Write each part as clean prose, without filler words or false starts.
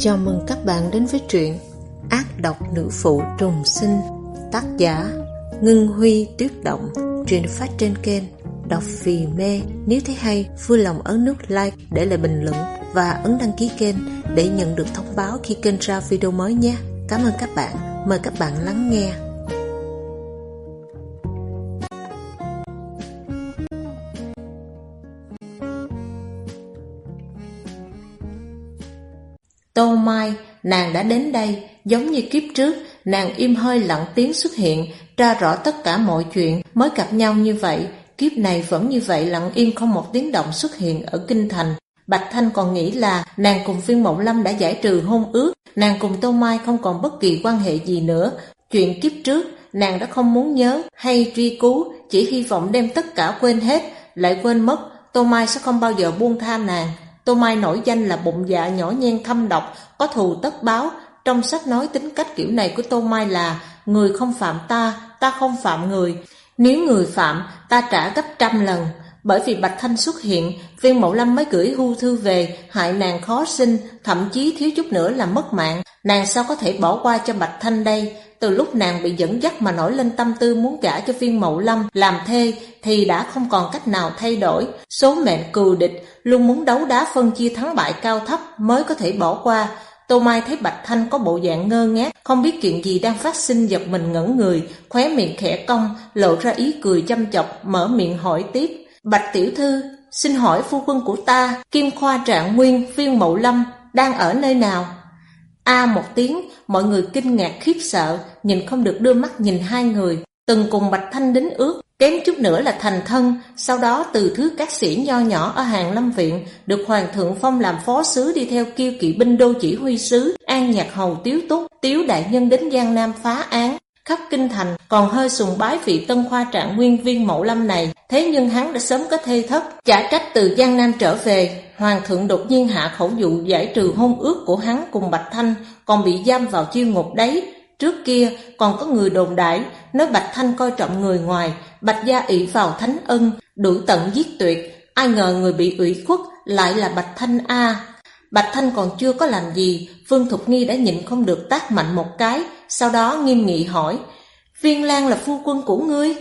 Chào mừng các bạn đến với truyện Ác độc nữ phụ trùng sinh, tác giả Ngân Huy Tuyết Động. Truyện phát trên kênh Đọc Vì Mê. Nếu thấy hay, vui lòng ấn nút like, để lại bình luận và ấn đăng ký kênh để nhận được thông báo khi kênh ra video mới nhé. Cảm ơn các bạn. Mời các bạn lắng nghe. Tô Mai, nàng đã đến đây. Giống như kiếp trước, nàng im hơi lặng tiếng xuất hiện, tra rõ tất cả mọi chuyện, mới gặp nhau như vậy. Kiếp này vẫn như vậy, lặng im không một tiếng động xuất hiện ở kinh thành. Bạch Thanh còn nghĩ là nàng cùng Viên Mộng Lâm đã giải trừ hôn ước, nàng cùng Tô Mai không còn bất kỳ quan hệ gì nữa. Chuyện kiếp trước, nàng đã không muốn nhớ hay truy cứu, chỉ hy vọng đem tất cả quên hết, lại quên mất Tô Mai sẽ không bao giờ buông tha nàng. Tô Mai nổi danh là bụng dạ nhỏ nhen thâm độc, có thù tất báo. Trong sách nói tính cách kiểu này của Tô Mai là: người không phạm ta, ta không phạm người. Nếu người phạm, ta trả gấp 100 lần. Bởi vì Bạch Thanh xuất hiện, Viên Mộng Lâm mới gửi hưu thư về, hại nàng khó sinh, thậm chí thiếu chút nữa là mất mạng. Nàng sao có thể bỏ qua cho Bạch Thanh đây? Từ lúc nàng bị dẫn dắt mà nổi lên tâm tư muốn gả cho Viên Mộng Lâm làm thê thì đã không còn cách nào thay đổi. Số mệnh cừu địch, luôn muốn đấu đá phân chia thắng bại cao thấp mới có thể bỏ qua. Tô Mai thấy Bạch Thanh có bộ dạng ngơ ngác, không biết chuyện gì đang phát sinh, giật mình ngẩn người, khóe miệng khẽ cong, lộ ra ý cười châm chọc, mở miệng hỏi tiếp: Bạch tiểu thư, xin hỏi phu quân của ta, Kim Khoa Trạng Nguyên, Viên Mộng Lâm đang ở nơi nào? Một tiếng, mọi người kinh ngạc khiếp sợ, nhìn không được đưa mắt nhìn hai người. Từng cùng Bạch Thanh đính ước, kém chút nữa là thành thân, sau đó từ thứ các sĩ nho nhỏ ở Hàn Lâm Viện, được Hoàng thượng phong làm phó sứ, đi theo Kiêu Kỵ binh đô chỉ huy sứ, An Nhạc Hầu Tiếu Túc, Tiếu đại nhân đến Giang Nam phá án. Khắp kinh thành còn hơi sùng bái vị Tân Khoa Trạng Nguyên Viên Mộng Lâm này, thế nhưng hắn đã sớm có thê thất. Chả trách từ Giang Nam trở về, Hoàng thượng đột nhiên hạ khẩu dụ giải trừ hôn ước của hắn cùng Bạch Thanh, còn bị giam vào chiêu ngục đấy. Trước kia còn có người đồn đại nói Bạch Thanh coi trọng người ngoài, Bạch gia ỷ vào thánh ân, đuổi tận giết tuyệt. Ai ngờ người bị ủy khuất lại là Bạch Thanh a. Bạch Thanh còn chưa có làm gì, Vương Thục Nghi đã nhịn không được tát mạnh một cái, sau đó nghiêm nghị hỏi: Viên Lan là phu quân của ngươi?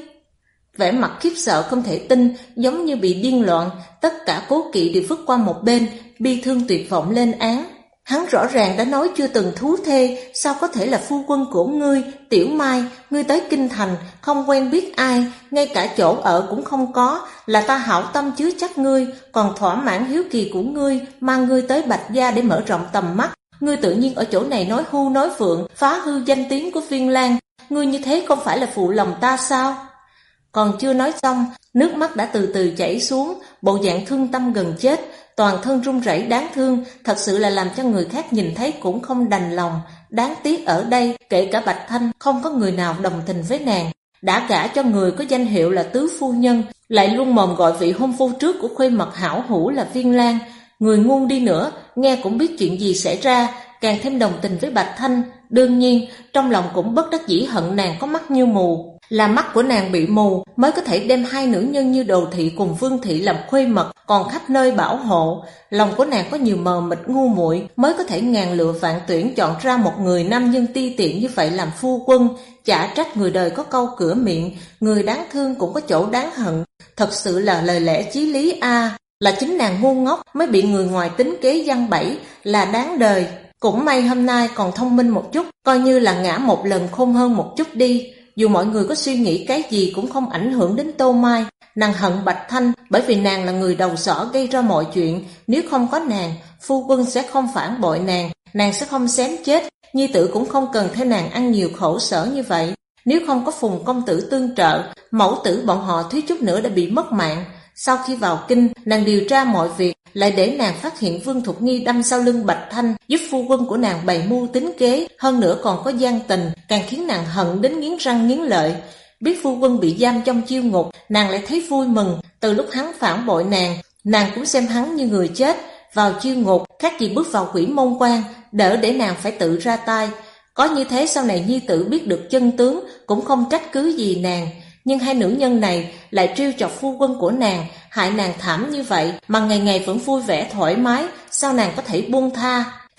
Vẻ mặt khiếp sợ không thể tin, giống như bị điên loạn, tất cả cố kỵ đều vứt qua một bên, bi thương tuyệt vọng lên án: Hắn rõ ràng đã nói chưa từng thú thê, sao có thể là phu quân của ngươi? Tiểu Mai, ngươi tới kinh thành, không quen biết ai, ngay cả chỗ ở cũng không có, là ta hảo tâm chứa chấp ngươi, còn thỏa mãn hiếu kỳ của ngươi, mang ngươi tới Bạch gia để mở rộng tầm mắt. Ngươi tự nhiên ở chỗ này nói hưu nói vượng, phá hư danh tiếng của Viên Lan, ngươi như thế không phải là phụ lòng ta sao? Còn chưa nói xong, nước mắt đã từ từ chảy xuống, bộ dạng thương tâm gần chết, toàn thân run rẩy đáng thương, thật sự là làm cho người khác nhìn thấy cũng không đành lòng. Đáng tiếc ở đây, kể cả Bạch Thanh, không có người nào đồng tình với nàng. Đã gả cho người có danh hiệu là tứ phu nhân, lại luôn mồm gọi vị hôn phu trước của khuê mật hảo hữu là Viên Lan. Người ngu đi nữa, nghe cũng biết chuyện gì xảy ra, càng thêm đồng tình với Bạch Thanh. Đương nhiên, trong lòng cũng bất đắc dĩ hận nàng có mắt như mù. Là mắt của nàng bị mù mới có thể đem hai nữ nhân như Đồ Thị cùng Vương Thị làm khuê mật, còn khắp nơi bảo hộ. Lòng của nàng có nhiều mờ mịt ngu muội mới có thể ngàn lựa vạn tuyển chọn ra một người nam nhân ti tiện như vậy làm phu quân. Chả trách người đời có câu cửa miệng: người đáng thương cũng có chỗ đáng hận. Thật sự là lời lẽ chí lý a. Là chính nàng ngu ngốc mới bị người ngoài tính kế giăng bẫy, là đáng đời. Cũng may hôm nay còn thông minh một chút, coi như là ngã một lần khôn hơn một chút đi. Dù mọi người có suy nghĩ cái gì cũng không ảnh hưởng đến Tô Mai. Nàng hận Bạch Thanh bởi vì nàng là người đầu sỏ gây ra mọi chuyện. Nếu không có nàng, phu quân sẽ không phản bội nàng, nàng sẽ không xém chết, nhi tử cũng không cần theo nàng ăn nhiều khổ sở như vậy. Nếu không có Phùng công tử tương trợ, mẫu tử bọn họ thiếu chút nữa đã bị mất mạng. Sau khi vào kinh, nàng điều tra mọi việc, lại để nàng phát hiện Vương Thục Nghi đâm sau lưng Bạch Thanh, giúp phu quân của nàng bày mưu tính kế, hơn nữa còn có gian tình, càng khiến nàng hận đến nghiến răng nghiến lợi. Biết phu quân bị giam trong chiêu ngục, nàng lại thấy vui mừng. Từ lúc hắn phản bội nàng cũng xem hắn như người chết. Vào chiêu ngục, khác gì bước vào quỷ môn quan, đỡ để nàng phải tự ra tay. Có như thế sau này nhi tử biết được chân tướng, cũng không trách cứ gì nàng. Nhưng hai nữ nhân này lại trêu chọc phu quân của nàng, hại nàng thảm như vậy mà ngày ngày vẫn vui vẻ thoải mái, sao nàng có thể buông tha?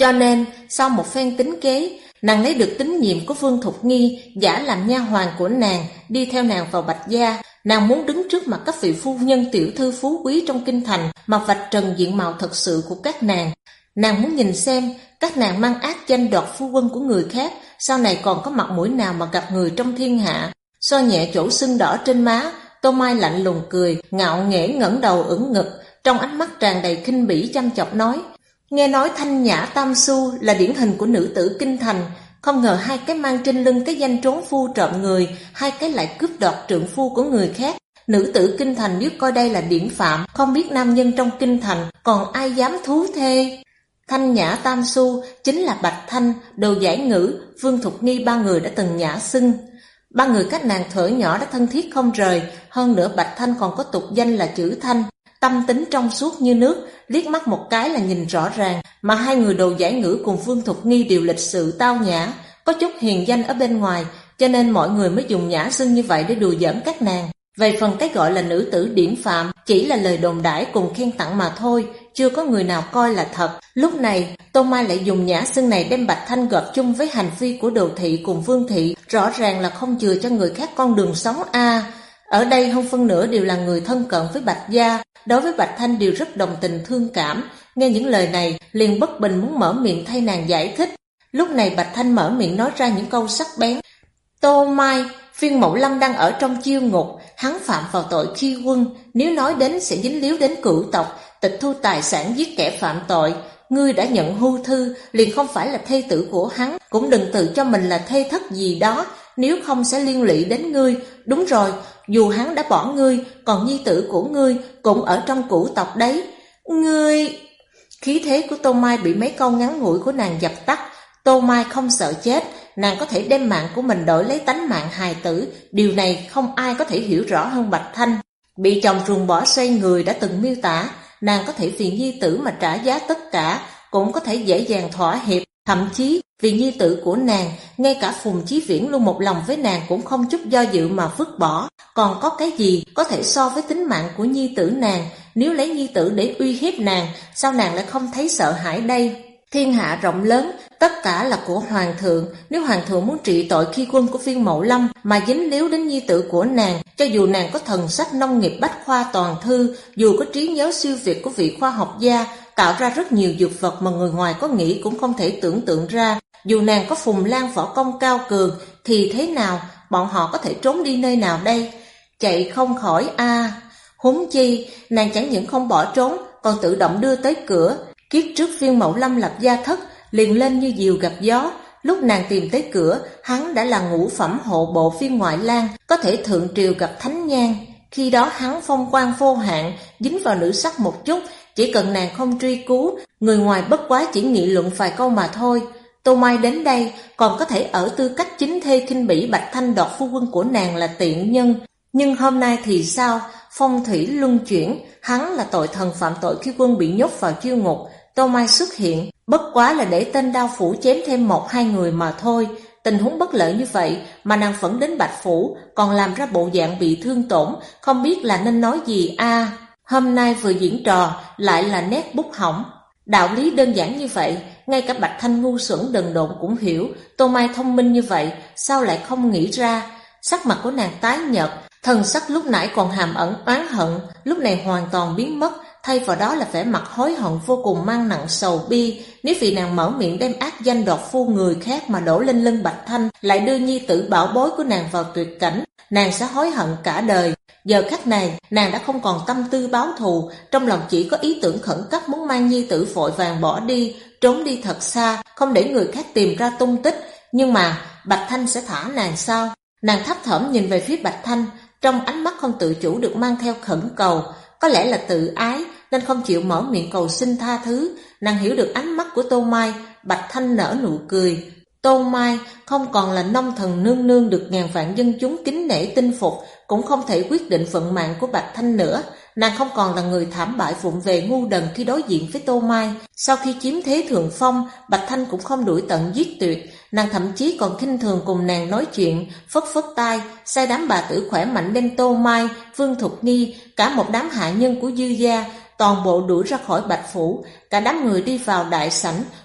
Cho nên, sau một phen tính kế, nàng lấy được tín nhiệm của Vương Thục Nghi, giả làm nha hoàn của nàng, đi theo nàng vào Bạch gia. Nàng muốn đứng trước mặt các vị phu nhân tiểu thư phú quý trong kinh thành mà vạch trần diện mạo thật sự của các nàng. Nàng muốn nhìn xem các nàng mang ác danh đoạt phu quân của người khác, sau này còn có mặt mũi nào mà gặp người trong thiên hạ. Xoa nhẹ chỗ sưng đỏ trên má, Tô Mai lạnh lùng cười, ngạo nghễ ngẩng đầu ưỡn ngực, trong ánh mắt tràn đầy khinh bỉ chăm chọc nói: nghe nói Thanh Nhã Tam Xu là điển hình của nữ tử kinh thành, không ngờ hai cái mang trên lưng cái danh trốn phu trộm người, hai cái lại cướp đoạt trượng phu của người khác. Nữ tử kinh thành nếu coi đây là điển phạm, không biết nam nhân trong kinh thành còn ai dám thú thê. Thanh Nhã Tam Xu chính là Bạch Thanh, Đồ Giải Ngữ, Vương Thục Nghi, ba người đã từng nhã xưng. Ba người các nàng thuở nhỏ đã thân thiết không rời, hơn nữa Bạch Thanh còn có tục danh là chữ Thanh, tâm tính trong suốt như nước, liếc mắt một cái là nhìn rõ ràng, mà hai người Đồ Giải Ngữ cùng Vương Thục Nghi đều lịch sự tao nhã, có chút hiền danh ở bên ngoài, cho nên mọi người mới dùng nhã xưng như vậy để đùa giỡn các nàng. Về phần cái gọi là nữ tử điển phạm chỉ là lời đồn đãi cùng khen tặng mà thôi, chưa có người nào coi là thật. Lúc này Tô Mai lại dùng nhã xưng này đem Bạch Thanh gộp chung với hành vi của Đồ thị cùng Vương thị, rõ ràng là không chừa cho người khác con đường sống a. Ở đây hơn phân nửa đều là người thân cận với Bạch gia, đối với Bạch Thanh đều rất đồng tình thương cảm. Nghe những lời này liền bất bình muốn mở miệng thay nàng giải thích. Lúc này Bạch Thanh mở miệng nói ra những câu sắc bén: Tô Mai, Viên Mậu Lâm đang ở trong chiêu ngục, hắn phạm vào tội khi quân, nếu nói đến sẽ dính líu đến cửu tộc, tịch thu tài sản giết kẻ phạm tội. Ngươi đã nhận hưu thư, liền không phải là thê tử của hắn, cũng đừng tự cho mình là thê thất gì đó, nếu không sẽ liên lụy đến ngươi. Đúng rồi, dù hắn đã bỏ ngươi, còn nhi tử của ngươi cũng ở trong cửu tộc đấy. Ngươi... Khí thế của Tô Mai bị mấy câu ngắn ngủi của nàng dập tắt. Tô Mai không sợ chết, nàng có thể đem mạng của mình đổi lấy tánh mạng hài tử, điều này không ai có thể hiểu rõ hơn Bạch Thanh. Bị chồng ruồng bỏ xoay người đã từng miêu tả, nàng có thể vì nhi tử mà trả giá tất cả, cũng có thể dễ dàng thỏa hiệp, thậm chí vì nhi tử của nàng, ngay cả Phùng Chí Viễn luôn một lòng với nàng cũng không chút do dự mà vứt bỏ. Còn có cái gì có thể so với tính mạng của nhi tử nàng? Nếu lấy nhi tử để uy hiếp nàng, sao nàng lại không thấy sợ hãi đây? Thiên hạ rộng lớn, tất cả là của hoàng thượng, nếu hoàng thượng muốn trị tội khi quân của Viên Mậu Lâm mà dính líu đến nhi tử của nàng, cho dù nàng có thần sách nông nghiệp bách khoa toàn thư, dù có trí nhớ siêu việt của vị khoa học gia, tạo ra rất nhiều dược vật mà người ngoài có nghĩ cũng không thể tưởng tượng ra, dù nàng có Phùng Lan võ công cao cường, thì thế nào, bọn họ có thể trốn đi nơi nào đây? Chạy không khỏi a. Huống chi, nàng chẳng những không bỏ trốn, còn tự động đưa tới cửa. Kiếp trước Viên Mậu Lâm lập gia thất, liền lên như diều gặp gió. Lúc nàng tìm tới cửa, hắn đã là ngũ phẩm hộ bộ Viên ngoại lang, có thể thượng triều gặp thánh nhan. Khi đó hắn phong quang vô hạn, dính vào nữ sắc một chút, chỉ cần nàng không truy cứu, người ngoài bất quá chỉ nghị luận vài câu mà thôi. Tô Mai đến đây còn có thể ở tư cách chính thê khinh bỉ Bạch Thanh đoạt phu quân của nàng là tiện nhân. Nhưng hôm nay thì sao? Phong thủy luân chuyển, hắn là tội thần phạm tội khi quân bị nhốt vào chiêu ngục. Tô Mai xuất hiện, bất quá là để tên đao phủ chém thêm 1-2 người mà thôi. Tình huống bất lợi như vậy mà nàng phẫn đến Bạch Phủ, còn làm ra bộ dạng bị thương tổn, không biết là nên nói gì a. Hôm nay vừa diễn trò, lại là nét bút hỏng. Đạo lý đơn giản như vậy, ngay cả Bạch Thanh ngu xuẩn đần độn cũng hiểu. Tô Mai thông minh như vậy, sao lại không nghĩ ra? Sắc mặt của nàng tái nhợt, thần sắc lúc nãy còn hàm ẩn oán hận, lúc này hoàn toàn biến mất, thay vào đó là vẻ mặt hối hận vô cùng mang nặng sầu bi. Nếu vì nàng mở miệng đem ác danh đoạt phu người khác mà đổ lên lưng Bạch Thanh, lại đưa nhi tử bảo bối của nàng vào tuyệt cảnh, nàng sẽ hối hận cả đời. Giờ khắc này, nàng đã không còn tâm tư báo thù, trong lòng chỉ có ý tưởng khẩn cấp muốn mang nhi tử vội vàng bỏ đi, trốn đi thật xa, không để người khác tìm ra tung tích. Nhưng mà Bạch Thanh sẽ thả nàng sao? Nàng thấp thỏm nhìn về phía Bạch Thanh, trong ánh mắt không tự chủ được mang theo khẩn cầu. Có lẽ là tự ái nên không chịu mở miệng cầu xin tha thứ. Nàng hiểu được ánh mắt của Tô Mai. Bạch Thanh nở nụ cười. Tô Mai không còn là nông thần nương nương được ngàn vạn dân chúng kính nể tinh phục, cũng không thể quyết định vận mạng của Bạch Thanh nữa. Nàng không còn là người thảm bại vụng về ngu đần khi đối diện với Tô Mai. Sau khi chiếm thế thượng phong, Bạch Thanh cũng không đuổi tận giết tuyệt. Nàng thậm chí còn khinh thường cùng nàng nói chuyện, phất phất tay, sai đám bà tử khỏe mạnh đem Tô Mai, Vương Thục Nghi, cả một đám hạ nhân của Dư gia, toàn bộ đuổi ra khỏi Bạch Phủ. Cả đám người đi vào đại sảnh,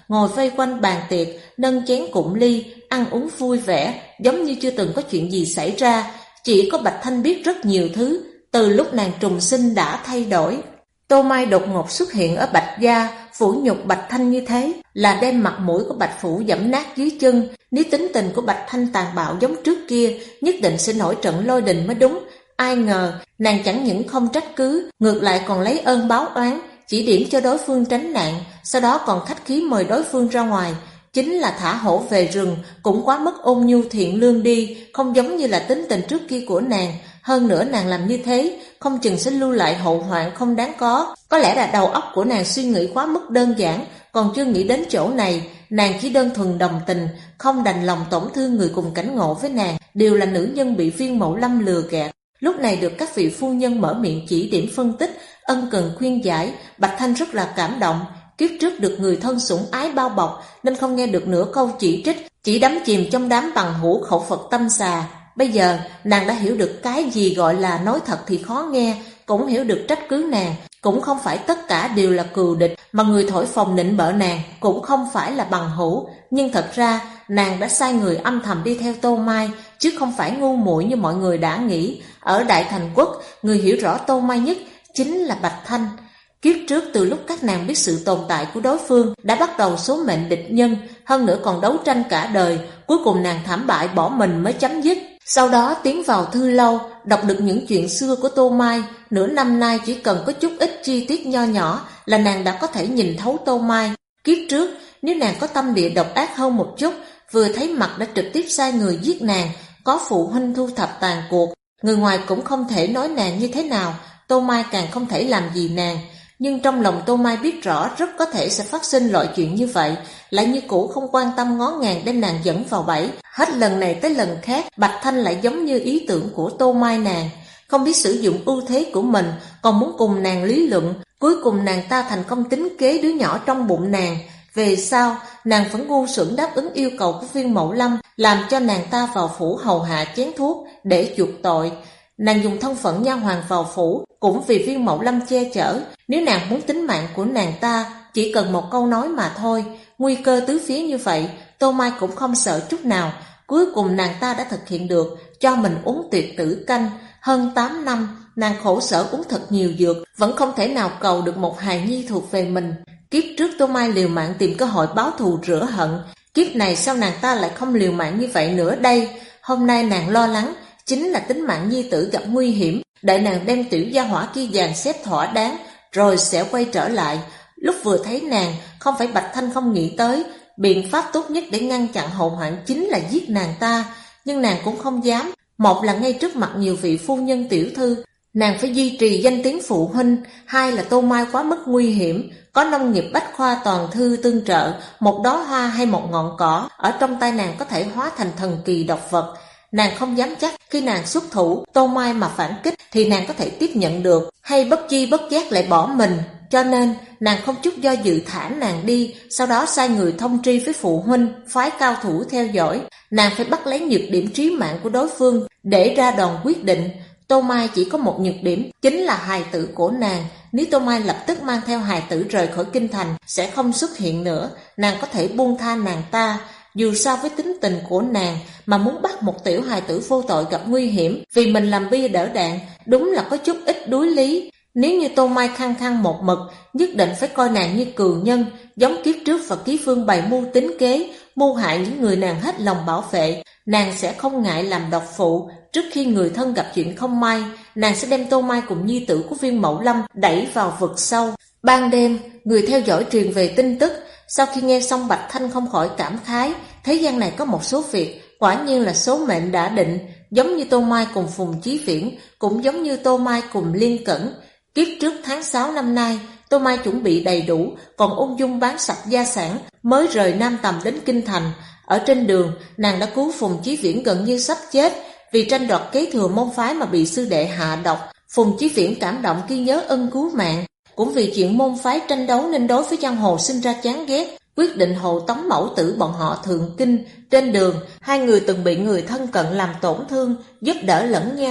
ngồi vây quanh bàn tiệc, nâng chén cụng ly, ăn uống vui vẻ, giống như chưa từng có chuyện gì xảy ra. Chỉ có Bạch Thanh biết rất nhiều thứ, từ lúc nàng trùng sinh đã thay đổi. Tô Mai đột ngột xuất hiện ở Bạch gia, phủ nhục Bạch Thanh như thế, là đem mặt mũi của Bạch phủ giẫm nát dưới chân. Nếu tính tình của Bạch Thanh tàn bạo giống trước kia, nhất định sẽ nổi trận lôi đình mới đúng. Ai ngờ, nàng chẳng những không trách cứ, ngược lại còn lấy ơn báo oán, chỉ điểm cho đối phương tránh nạn, sau đó còn khách khí mời đối phương ra ngoài. Chính là thả hổ về rừng, cũng quá mất ôn nhu thiện lương đi, không giống như là tính tình trước kia của nàng. Hơn nữa nàng làm như thế, không chừng sẽ lưu lại hậu hoạn không đáng có. Có lẽ là đầu óc của nàng suy nghĩ quá mức đơn giản, còn chưa nghĩ đến chỗ này. Nàng chỉ đơn thuần đồng tình, không đành lòng tổn thương người cùng cảnh ngộ với nàng, đều là nữ nhân bị Viên Mậu Lâm lừa gạt. Lúc này được các vị phu nhân mở miệng chỉ điểm phân tích, ân cần khuyên giải, Bạch Thanh rất là cảm động. Kiếp trước được người thân sủng ái bao bọc nên không nghe được nửa câu chỉ trích, chỉ đắm chìm trong đám bằng hữu khẩu Phật tâm xà. Bây giờ nàng đã hiểu được cái gì gọi là nói thật thì khó nghe, cũng hiểu được trách cứ nàng cũng không phải tất cả đều là cừu địch, mà người thổi phồng nịnh bợ nàng cũng không phải là bằng hữu. Nhưng thật ra nàng đã sai người âm thầm đi theo Tô Mai, chứ không phải ngu muội như mọi người đã nghĩ. Ở Đại Thành Quốc, người hiểu rõ Tô Mai nhất chính là Bạch Thanh. Kiếp trước từ lúc các nàng biết sự tồn tại của đối phương đã bắt đầu số mệnh địch nhân, hơn nữa còn đấu tranh cả đời, cuối cùng nàng thảm bại bỏ mình mới chấm dứt. Sau đó tiến vào thư lâu, đọc được những chuyện xưa của Tô Mai. Nửa năm nay chỉ cần có chút ít chi tiết nho nhỏ là nàng đã có thể nhìn thấu Tô Mai. Kiếp trước nếu nàng có tâm địa độc ác hơn một chút, vừa thấy mặt đã trực tiếp sai người giết nàng, có phụ huynh thu thập tàn cuộc, người ngoài cũng không thể nói nàng như thế nào, Tô Mai càng không thể làm gì nàng. Nhưng trong lòng Tô Mai biết rõ rất có thể sẽ phát sinh loại chuyện như vậy, lại như cũ không quan tâm ngó ngàng đem nàng dẫn vào bẫy. Hết lần này tới lần khác, Bạch Thanh lại giống như ý tưởng của Tô Mai nàng, không biết sử dụng ưu thế của mình, còn muốn cùng nàng lý luận. Cuối cùng nàng ta thành công tính kế đứa nhỏ trong bụng nàng. Về sau, nàng vẫn ngu xuẩn đáp ứng yêu cầu của Viên Mậu Lâm, làm cho nàng ta vào phủ hầu hạ chén thuốc để chuộc tội. Nàng dùng thân phận nha hoàn vào phủ cũng vì Viên Mậu Lâm che chở. Nếu nàng muốn tính mạng của nàng ta, chỉ cần một câu nói mà thôi. Nguy cơ tứ phía như vậy, Tô Mai cũng không sợ chút nào. Cuối cùng nàng ta đã thực hiện được, cho mình uống tuyệt tử canh. Hơn 8 năm, nàng khổ sở uống thật nhiều dược, vẫn không thể nào cầu được một hài nhi thuộc về mình. Kiếp trước Tô Mai liều mạng tìm cơ hội báo thù rửa hận, kiếp này sao nàng ta lại không liều mạng như vậy nữa đây? Hôm nay nàng lo lắng chính là tính mạng nhi tử gặp nguy hiểm, đợi nàng đem tiểu gia hỏa kia dàn xếp thỏa đáng rồi sẽ quay trở lại. Lúc vừa thấy nàng, không phải Bạch Thanh không nghĩ tới biện pháp tốt nhất để ngăn chặn hậu hoạn chính là giết nàng ta, nhưng nàng cũng không dám. Một là ngay trước mặt nhiều vị phu nhân tiểu thư, nàng phải duy trì danh tiếng phụ huynh. Hai là Tô Mai quá mức nguy hiểm, có nông nghiệp bách khoa toàn thư tương trợ, một đóa hoa hay một ngọn cỏ ở trong tay nàng có thể hóa thành thần kỳ độc vật. Nàng không dám chắc khi nàng xuất thủ, Tô Mai mà phản kích thì nàng có thể tiếp nhận được, hay bất chi bất giác lại bỏ mình. Cho nên nàng không chút do dự thả nàng đi, sau đó sai người thông tri với phụ huynh, phái cao thủ theo dõi. Nàng phải bắt lấy nhược điểm trí mạng của đối phương để ra đòn quyết định. Tô Mai chỉ có một nhược điểm, chính là hài tử của nàng. Nếu Tô Mai lập tức mang theo hài tử rời khỏi kinh thành, sẽ không xuất hiện nữa. Nàng có thể buông tha nàng ta. Dù sao với tính tình của nàng mà muốn bắt một tiểu hài tử vô tội gặp nguy hiểm vì mình làm bia đỡ đạn, đúng là có chút ít đối lý. Nếu như Tô Mai khăng khăng một mực, nhất định phải coi nàng như cừu nhân, giống kiếp trước và Ký Phương bày mưu tính kế, mưu hại những người nàng hết lòng bảo vệ. Nàng sẽ không ngại làm độc phụ. Trước khi người thân gặp chuyện không may, nàng sẽ đem Tô Mai cùng nhi tử của Viên Mậu Lâm đẩy vào vực sâu. Ban đêm, người theo dõi truyền về tin tức. Sau khi nghe xong, Bạch Thanh không khỏi cảm khái, thế gian này có một số việc quả nhiên là số mệnh đã định. Giống như Tô Mai cùng Phùng Chí Viễn, cũng giống như Tô Mai cùng Liên Cẩn. Kiếp trước tháng 6 năm nay, Tô Mai chuẩn bị đầy đủ, còn ung dung bán sạch gia sản, mới rời Nam Tầm đến Kinh Thành. Ở trên đường, nàng đã cứu Phùng Chí Viễn gần như sắp chết, vì tranh đoạt kế thừa môn phái mà bị sư đệ hạ độc. Phùng Chí Viễn cảm động ghi nhớ ân cứu mạng, cũng vì chuyện môn phái tranh đấu nên đối với giang hồ sinh ra chán ghét, quyết định hộ tống mẫu tử bọn họ thượng kinh. Trên đường, hai người từng bị người thân cận làm tổn thương, giúp đỡ lẫn nhau,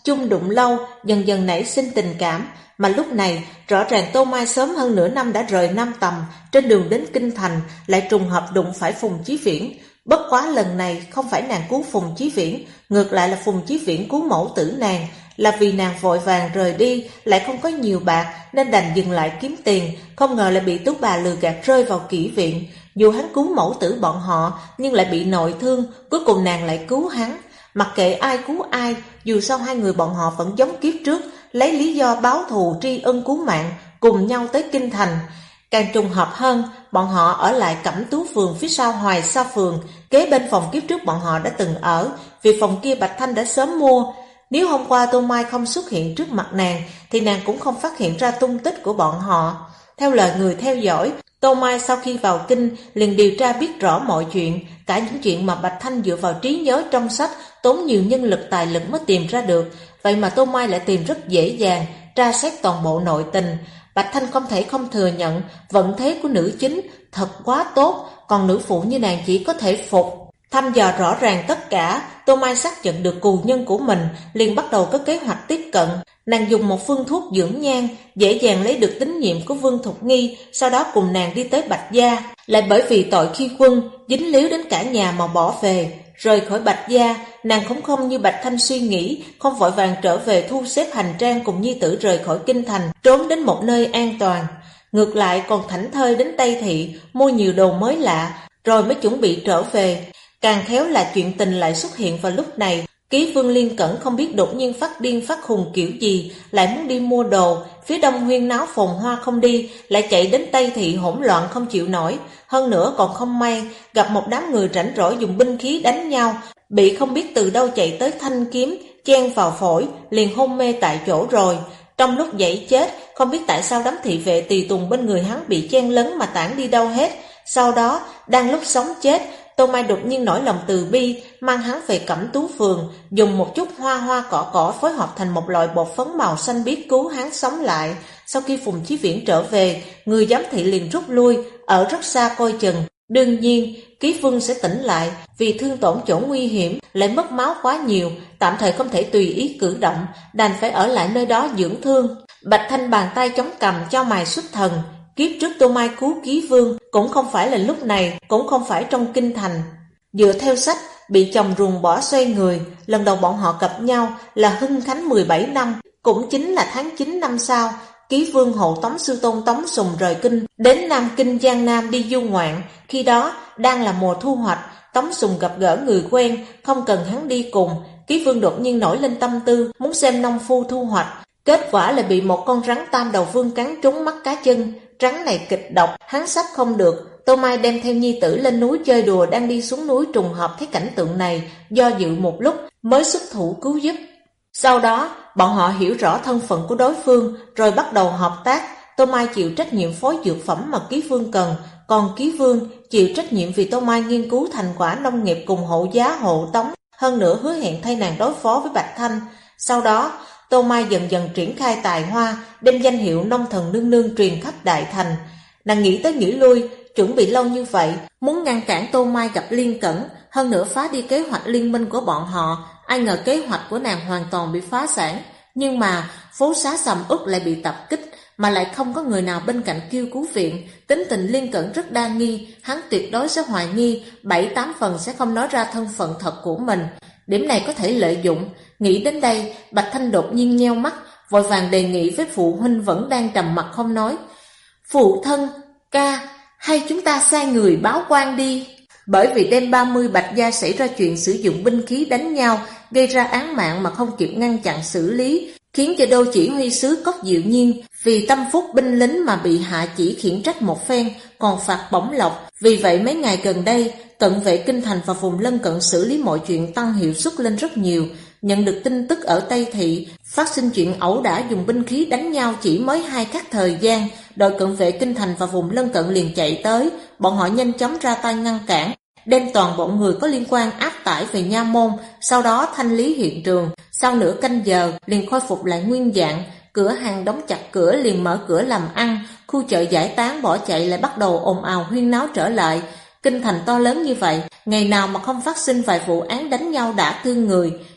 chung đụng lâu, dần dần nảy sinh tình cảm. Mà lúc này, rõ ràng Tô Mai sớm hơn nửa năm đã rời Nam Tầm, trên đường đến Kinh Thành, lại trùng hợp đụng phải Phùng Chí Viễn. Bất quá lần này không phải nàng cứu Phùng Chí Viễn, ngược lại là Phùng Chí Viễn cứu mẫu tử nàng, là vì nàng vội vàng rời đi, lại không có nhiều bạc nên đành dừng lại kiếm tiền, không ngờ lại bị Tú bà lừa gạt rơi vào kỹ viện. Dù hắn cứu mẫu tử bọn họ nhưng lại bị nội thương, cuối cùng nàng lại cứu hắn. Mặc kệ ai cứu ai, dù sao hai người bọn họ vẫn giống kiếp trước, lấy lý do báo thù tri ân cứu mạng, cùng nhau tới Kinh Thành. Càng trùng hợp hơn, bọn họ ở lại Cẩm Tú Phường phía sau Hoài Sa Phường, kế bên phòng kiếp trước bọn họ đã từng ở, vì phòng kia Bạch Thanh đã sớm mua. Nếu hôm qua Tô Mai không xuất hiện trước mặt nàng, thì nàng cũng không phát hiện ra tung tích của bọn họ. Theo lời người theo dõi, Tô Mai sau khi vào kinh liền điều tra biết rõ mọi chuyện, cả những chuyện mà Bạch Thanh dựa vào trí nhớ trong sách, tốn nhiều nhân lực tài lực mới tìm ra được. Vậy mà Tô Mai lại tìm rất dễ dàng, tra xét toàn bộ nội tình. Bạch Thanh không thể không thừa nhận vận thế của nữ chính thật quá tốt, còn nữ phụ như nàng chỉ có thể phục. Thăm dò rõ ràng tất cả, Tô Mai xác nhận được cù nhân của mình, liền bắt đầu có kế hoạch tiếp cận. Nàng dùng một phương thuốc dưỡng nhan, dễ dàng lấy được tín nhiệm của Vương Thục Nghi, sau đó cùng nàng đi tới Bạch Gia. Lại bởi vì tội khi quân, dính líu đến cả nhà mà bỏ về. Rời khỏi Bạch Gia, nàng cũng không như Bạch Thanh suy nghĩ, không vội vàng trở về thu xếp hành trang cùng nhi tử rời khỏi kinh thành, trốn đến một nơi an toàn. Ngược lại còn thảnh thơi đến Tây Thị, mua nhiều đồ mới lạ, rồi mới chuẩn bị trở về. Càng khéo là chuyện tình lại xuất hiện vào lúc này. Ký Vương Liên Cẩn không biết đột nhiên phát điên phát khùng kiểu gì, lại muốn đi mua đồ. Phía đông huyên náo phồn hoa không đi, lại chạy đến Tây Thị hỗn loạn không chịu nổi. Hơn nữa còn không may gặp một đám người rảnh rỗi dùng binh khí đánh nhau, bị không biết từ đâu chạy tới thanh kiếm chen vào phổi, liền hôn mê tại chỗ rồi. Trong lúc dậy chết, không biết tại sao đám thị vệ tùy tùng bên người hắn bị chen lấn mà tản đi đâu hết. Sau đó, đang lúc sống chết, Tô Mai đột nhiên nổi lòng từ bi, mang hắn về Cẩm Tú Phường, dùng một chút hoa cỏ phối hợp thành một loại bột phấn màu xanh biếc cứu hắn sống lại. Sau khi Phùng Chí Viễn trở về, người giám thị liền rút lui, ở rất xa coi chừng. Đương nhiên, Ký Vương sẽ tỉnh lại, vì thương tổn chỗ nguy hiểm, lại mất máu quá nhiều, tạm thời không thể tùy ý cử động, đành phải ở lại nơi đó dưỡng thương. Bạch Thanh bàn tay chống cằm cho mày xuất thần. Kiếp trước Tô Mai cứu Ký Vương cũng không phải là lúc này, cũng không phải trong kinh thành. Dựa theo sách, bị chồng ruồng bỏ xoay người, lần đầu bọn họ gặp nhau là Hưng Khánh 17 năm, cũng chính là tháng 9 năm sau. Ký Vương hộ Tống sư tôn Tống Sùng rời kinh, đến Nam Kinh Giang Nam đi du ngoạn. Khi đó, đang là mùa thu hoạch, Tống Sùng gặp gỡ người quen, không cần hắn đi cùng. Ký Vương đột nhiên nổi lên tâm tư, muốn xem nông phu thu hoạch. Kết quả là bị một con rắn tam đầu vương cắn trúng mắt cá chân. Rắn này kịch độc, hắn xách không được. Tô Mai đem theo nhi tử lên núi chơi đùa, đang đi xuống núi trùng hợp thấy cảnh tượng này, do dự một lúc mới xuất thủ cứu giúp. Sau đó, bọn họ hiểu rõ thân phận của đối phương, rồi bắt đầu hợp tác. Tô Mai chịu trách nhiệm phối dược phẩm mà Ký Vương cần, còn Ký Vương chịu trách nhiệm vì Tô Mai nghiên cứu thành quả nông nghiệp cùng hộ giá hộ tống, hơn nữa hứa hẹn thay nàng đối phó với Bạch Thanh. Sau đó, Tô Mai dần dần triển khai tài hoa, đem danh hiệu nông thần nương nương truyền khắp đại thành. Nàng nghĩ tới nghĩ lui, chuẩn bị lâu như vậy, muốn ngăn cản Tô Mai gặp Liên Cẩn, hơn nữa phá đi kế hoạch liên minh của bọn họ. Ai ngờ kế hoạch của nàng hoàn toàn bị phá sản. Nhưng mà phố xá sầm uất lại bị tập kích, mà lại không có người nào bên cạnh kêu cứu viện. Tính tình Liên Cẩn rất đa nghi, hắn tuyệt đối sẽ hoài nghi, 7-8 phần sẽ không nói ra thân phận thật của mình. Điểm này có thể lợi dụng. Nghĩ đến đây, Bạch Thanh đột nhiên nheo mắt, vội vàng đề nghị với phụ huynh vẫn đang trầm mặc không nói. Phụ thân, ca, hay chúng ta sai người báo quan đi. Bởi vì đêm 30 Bạch Gia xảy ra chuyện sử dụng binh khí đánh nhau, gây ra án mạng mà không kịp ngăn chặn xử lý, khiến cho đô chỉ huy sứ Cốc Diệu Nhiên vì tâm phúc binh lính mà bị hạ chỉ khiển trách một phen, còn phạt bổng lộc. Vì vậy mấy ngày gần đây, cận vệ kinh thành và vùng lân cận xử lý mọi chuyện tăng hiệu suất lên rất nhiều. Nhận được tin tức ở Tây Thị phát sinh chuyện ẩu đả dùng binh khí đánh nhau chỉ mới 2 khắc thời gian, đội cận vệ kinh thành và vùng lân cận liền chạy tới. Bọn họ nhanh chóng ra tay ngăn cản, đem toàn bộ người có liên quan áp tải về nha môn, sau đó thanh lý hiện trường. Sau nửa canh giờ liền khôi phục lại nguyên dạng, cửa hàng đóng chặt cửa liền mở cửa làm ăn, khu chợ giải tán bỏ chạy lại bắt đầu ồn ào huyên náo trở lại. Kinh thành to lớn như vậy, ngày nào mà không phát sinh vài vụ án đánh nhau đả thương người.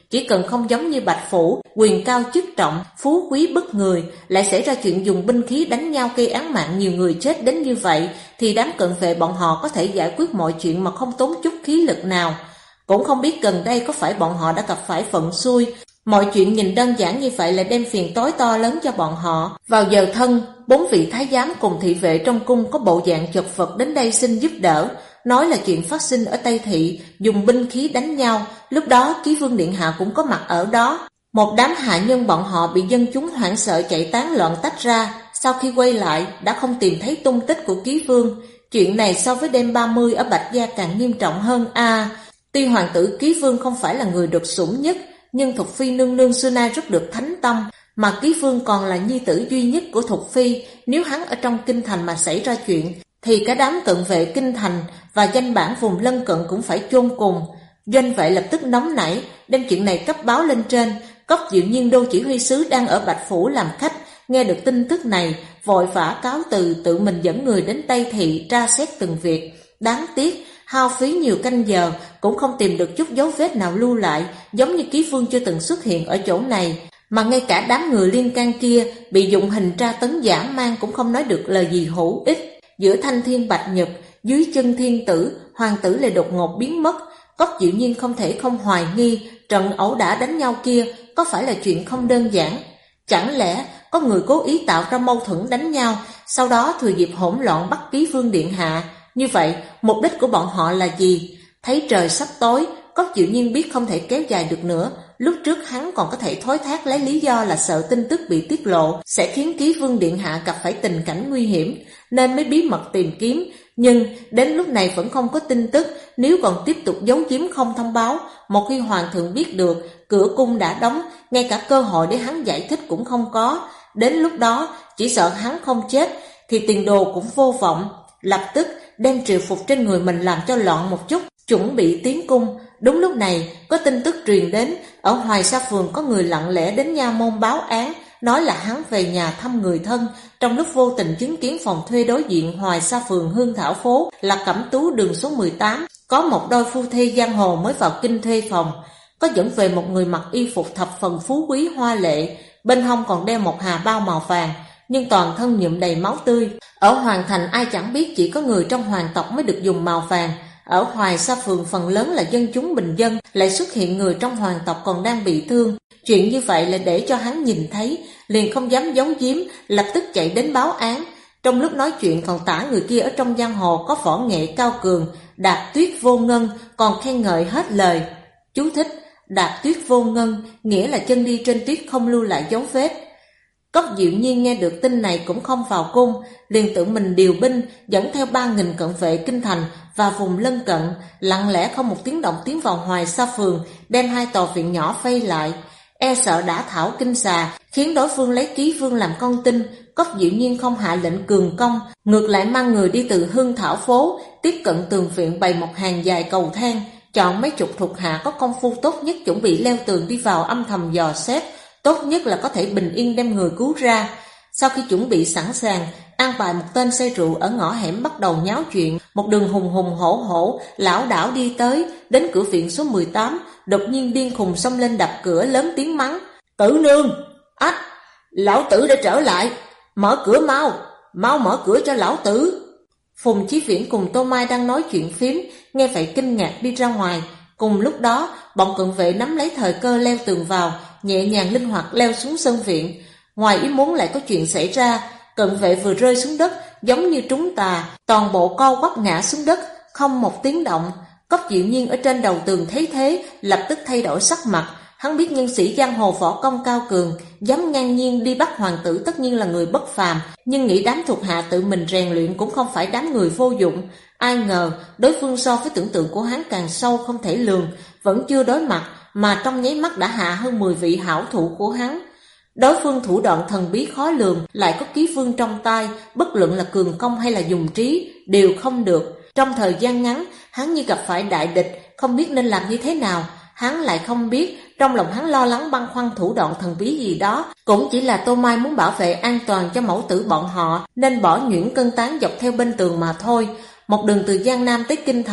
chỉ cần không giống như Bạch Phủ, quyền cao chức trọng, phú quý bức người, lại xảy ra chuyện dùng binh khí đánh nhau gây án mạng nhiều người chết đến như vậy, thì đám cận vệ bọn họ có thể giải quyết mọi chuyện mà không tốn chút khí lực nào. Cũng không biết gần đây có phải bọn họ đã gặp phải vận xui, mọi chuyện nhìn đơn giản như vậy lại đem phiền toái to lớn cho bọn họ. Vào giờ thân, 4 vị thái giám cùng thị vệ trong cung có bộ dạng chật vật đến đây xin giúp đỡ, nói là chuyện phát sinh ở Tây Thị, dùng binh khí đánh nhau. Lúc đó Ký Vương điện hạ cũng có mặt ở đó. Một đám hạ nhân bọn họ bị dân chúng hoảng sợ chạy tán loạn tách ra, sau khi quay lại đã không tìm thấy tung tích của Ký Vương. Chuyện này so với đêm 30 ở Bạch Gia càng nghiêm trọng hơn Tuy hoàng tử Ký Vương không phải là người được sủng nhất, nhưng Thục Phi nương nương xưa nay rất được thánh tâm, mà Ký Vương còn là nhi tử duy nhất của Thục Phi. Nếu hắn ở trong kinh thành mà xảy ra chuyện, thì cả đám cận vệ kinh thành và danh bản vùng lân cận cũng phải chôn cùng. Doanh vệ lập tức nóng nảy, đem chuyện này cấp báo lên trên. Cốc Diệu Nhiên đô chỉ huy sứ đang ở Bạch Phủ làm khách, nghe được tin tức này, vội vã cáo từ, tự mình dẫn người đến Tây Thị tra xét từng việc. Đáng tiếc, hao phí nhiều canh giờ cũng không tìm được chút dấu vết nào lưu lại, giống như Ký Vương chưa từng xuất hiện ở chỗ này. Mà ngay cả đám người liên can kia bị dụng hình tra tấn dã man cũng không nói được lời gì hữu ích. Giữa thanh thiên bạch nhật, dưới chân thiên tử, hoàng tử lại đột ngột biến mất. Cốc Diệu Nhiên không thể không hoài nghi trận ẩu đả đánh nhau kia có phải là chuyện không đơn giản. Chẳng lẽ có người cố ý tạo ra mâu thuẫn đánh nhau, sau đó thừa dịp hỗn loạn bắt Ký Vương điện hạ? Như vậy, mục đích của bọn họ là gì? Thấy trời sắp tối, Cốc Diệu Nhiên biết không thể kéo dài được nữa. Lúc trước hắn còn có thể thối thác lấy lý do là sợ tin tức bị tiết lộ sẽ khiến Ký Vương điện hạ gặp phải tình cảnh nguy hiểm, nên mới bí mật tìm kiếm. Nhưng đến lúc này vẫn không có tin tức. Nếu còn tiếp tục giấu giếm không thông báo, một khi hoàng thượng biết được, cửa cung đã đóng, ngay cả cơ hội để hắn giải thích cũng không có. Đến lúc đó chỉ sợ hắn không chết thì tiền đồ cũng vô vọng. Lập tức đem triều phục trên người mình làm cho loạn một chút, chuẩn bị tiến cung. Đúng lúc này có tin tức truyền đến, ở Hoài Sa Phường có người lặng lẽ đến nha môn báo án, nói là hắn về nhà thăm người thân, trong lúc vô tình chứng kiến phòng thuê đối diện Hoài Sa Phường Hương Thảo Phố là Cẩm Tú đường số 18, có một đôi phu thê giang hồ mới vào kinh thuê phòng. Có dẫn về một người mặc y phục thập phần phú quý hoa lệ, bên hông còn đeo một hà bao màu vàng, nhưng toàn thân nhuộm đầy máu tươi. Ở Hoàng Thành ai chẳng biết chỉ có người trong hoàng tộc mới được dùng màu vàng. Ở Hoài Sa Phường phần lớn là dân chúng bình dân, lại xuất hiện người trong hoàng tộc còn đang bị thương. Chuyện như vậy là để cho hắn nhìn thấy, liền không dám giấu giếm, lập tức chạy đến báo án. Trong lúc nói chuyện còn tả người kia ở trong giang hồ có võ nghệ cao cường, đạp tuyết vô ngân, còn khen ngợi hết lời. Chú thích: đạp tuyết vô ngân nghĩa là chân đi trên tuyết không lưu lại dấu vết. Cốc Diệu Nhiên nghe được tin này cũng không vào cung, liền tự mình điều binh dẫn theo 3.000 cận vệ kinh thành và vùng lân cận, lặng lẽ không một tiếng động tiến vào Hoài Sa Phường, đem 2 tòa viện nhỏ vây lại. E sợ đã thảo kinh xà, khiến đối phương lấy Ký Vương làm con tin, Cốc Diệu Nhiên không hạ lệnh cường công, ngược lại mang người đi từ Hương Thảo Phố, tiếp cận tường viện bày một hàng dài cầu thang, chọn mấy chục thuộc hạ có công phu tốt nhất chuẩn bị leo tường đi vào âm thầm dò xét, tốt nhất là có thể bình yên đem người cứu ra. Sau khi chuẩn bị sẵn sàng, an bài một tên say rượu ở ngõ hẻm bắt đầu nháo chuyện, một đường hùng hùng hổ hổ, lảo đảo đi tới, đến cửa viện số 18, đột nhiên điên khùng xông lên đập cửa lớn tiếng mắng: "Tử nương! Ách! Lão tử đã trở lại! Mở cửa mau! Mau mở cửa cho lão tử!" Phùng Chí Viễn cùng Tô Mai đang nói chuyện phiếm, nghe vậy kinh ngạc đi ra ngoài. Cùng lúc đó, bọn cận vệ nắm lấy thời cơ leo tường vào, nhẹ nhàng linh hoạt leo xuống sân viện. Ngoài ý muốn lại có chuyện xảy ra, cận vệ vừa rơi xuống đất giống như trúng tà, toàn bộ co quắp ngã xuống đất, không một tiếng động. Cốc Diệu Nhiên ở trên đầu tường thấy thế, lập tức thay đổi sắc mặt. Hắn biết nhân sĩ giang hồ võ công cao cường, dám ngang nhiên đi bắt hoàng tử tất nhiên là người bất phàm, nhưng nghĩ đám thuộc hạ tự mình rèn luyện cũng không phải đám người vô dụng. Ai ngờ đối phương so với tưởng tượng của hắn càng sâu không thể lường, vẫn chưa đối mặt mà trong nháy mắt đã hạ hơn 10 vị hảo thủ của hắn. Đối phương thủ đoạn thần bí khó lường, lại có Ký Vương trong tay, bất luận là cường công hay là dùng trí đều không được. Trong thời gian ngắn, hắn như gặp phải đại địch, không biết nên làm như thế nào. Hắn lại không biết, trong lòng hắn lo lắng băn khoăn thủ đoạn thần bí gì đó, cũng chỉ là Tô Mai muốn bảo vệ an toàn cho mẫu tử bọn họ, nên bỏ nhuyễn cân tán dọc theo bên tường mà thôi. Một đường từ Giang Nam tới Kinh Thành,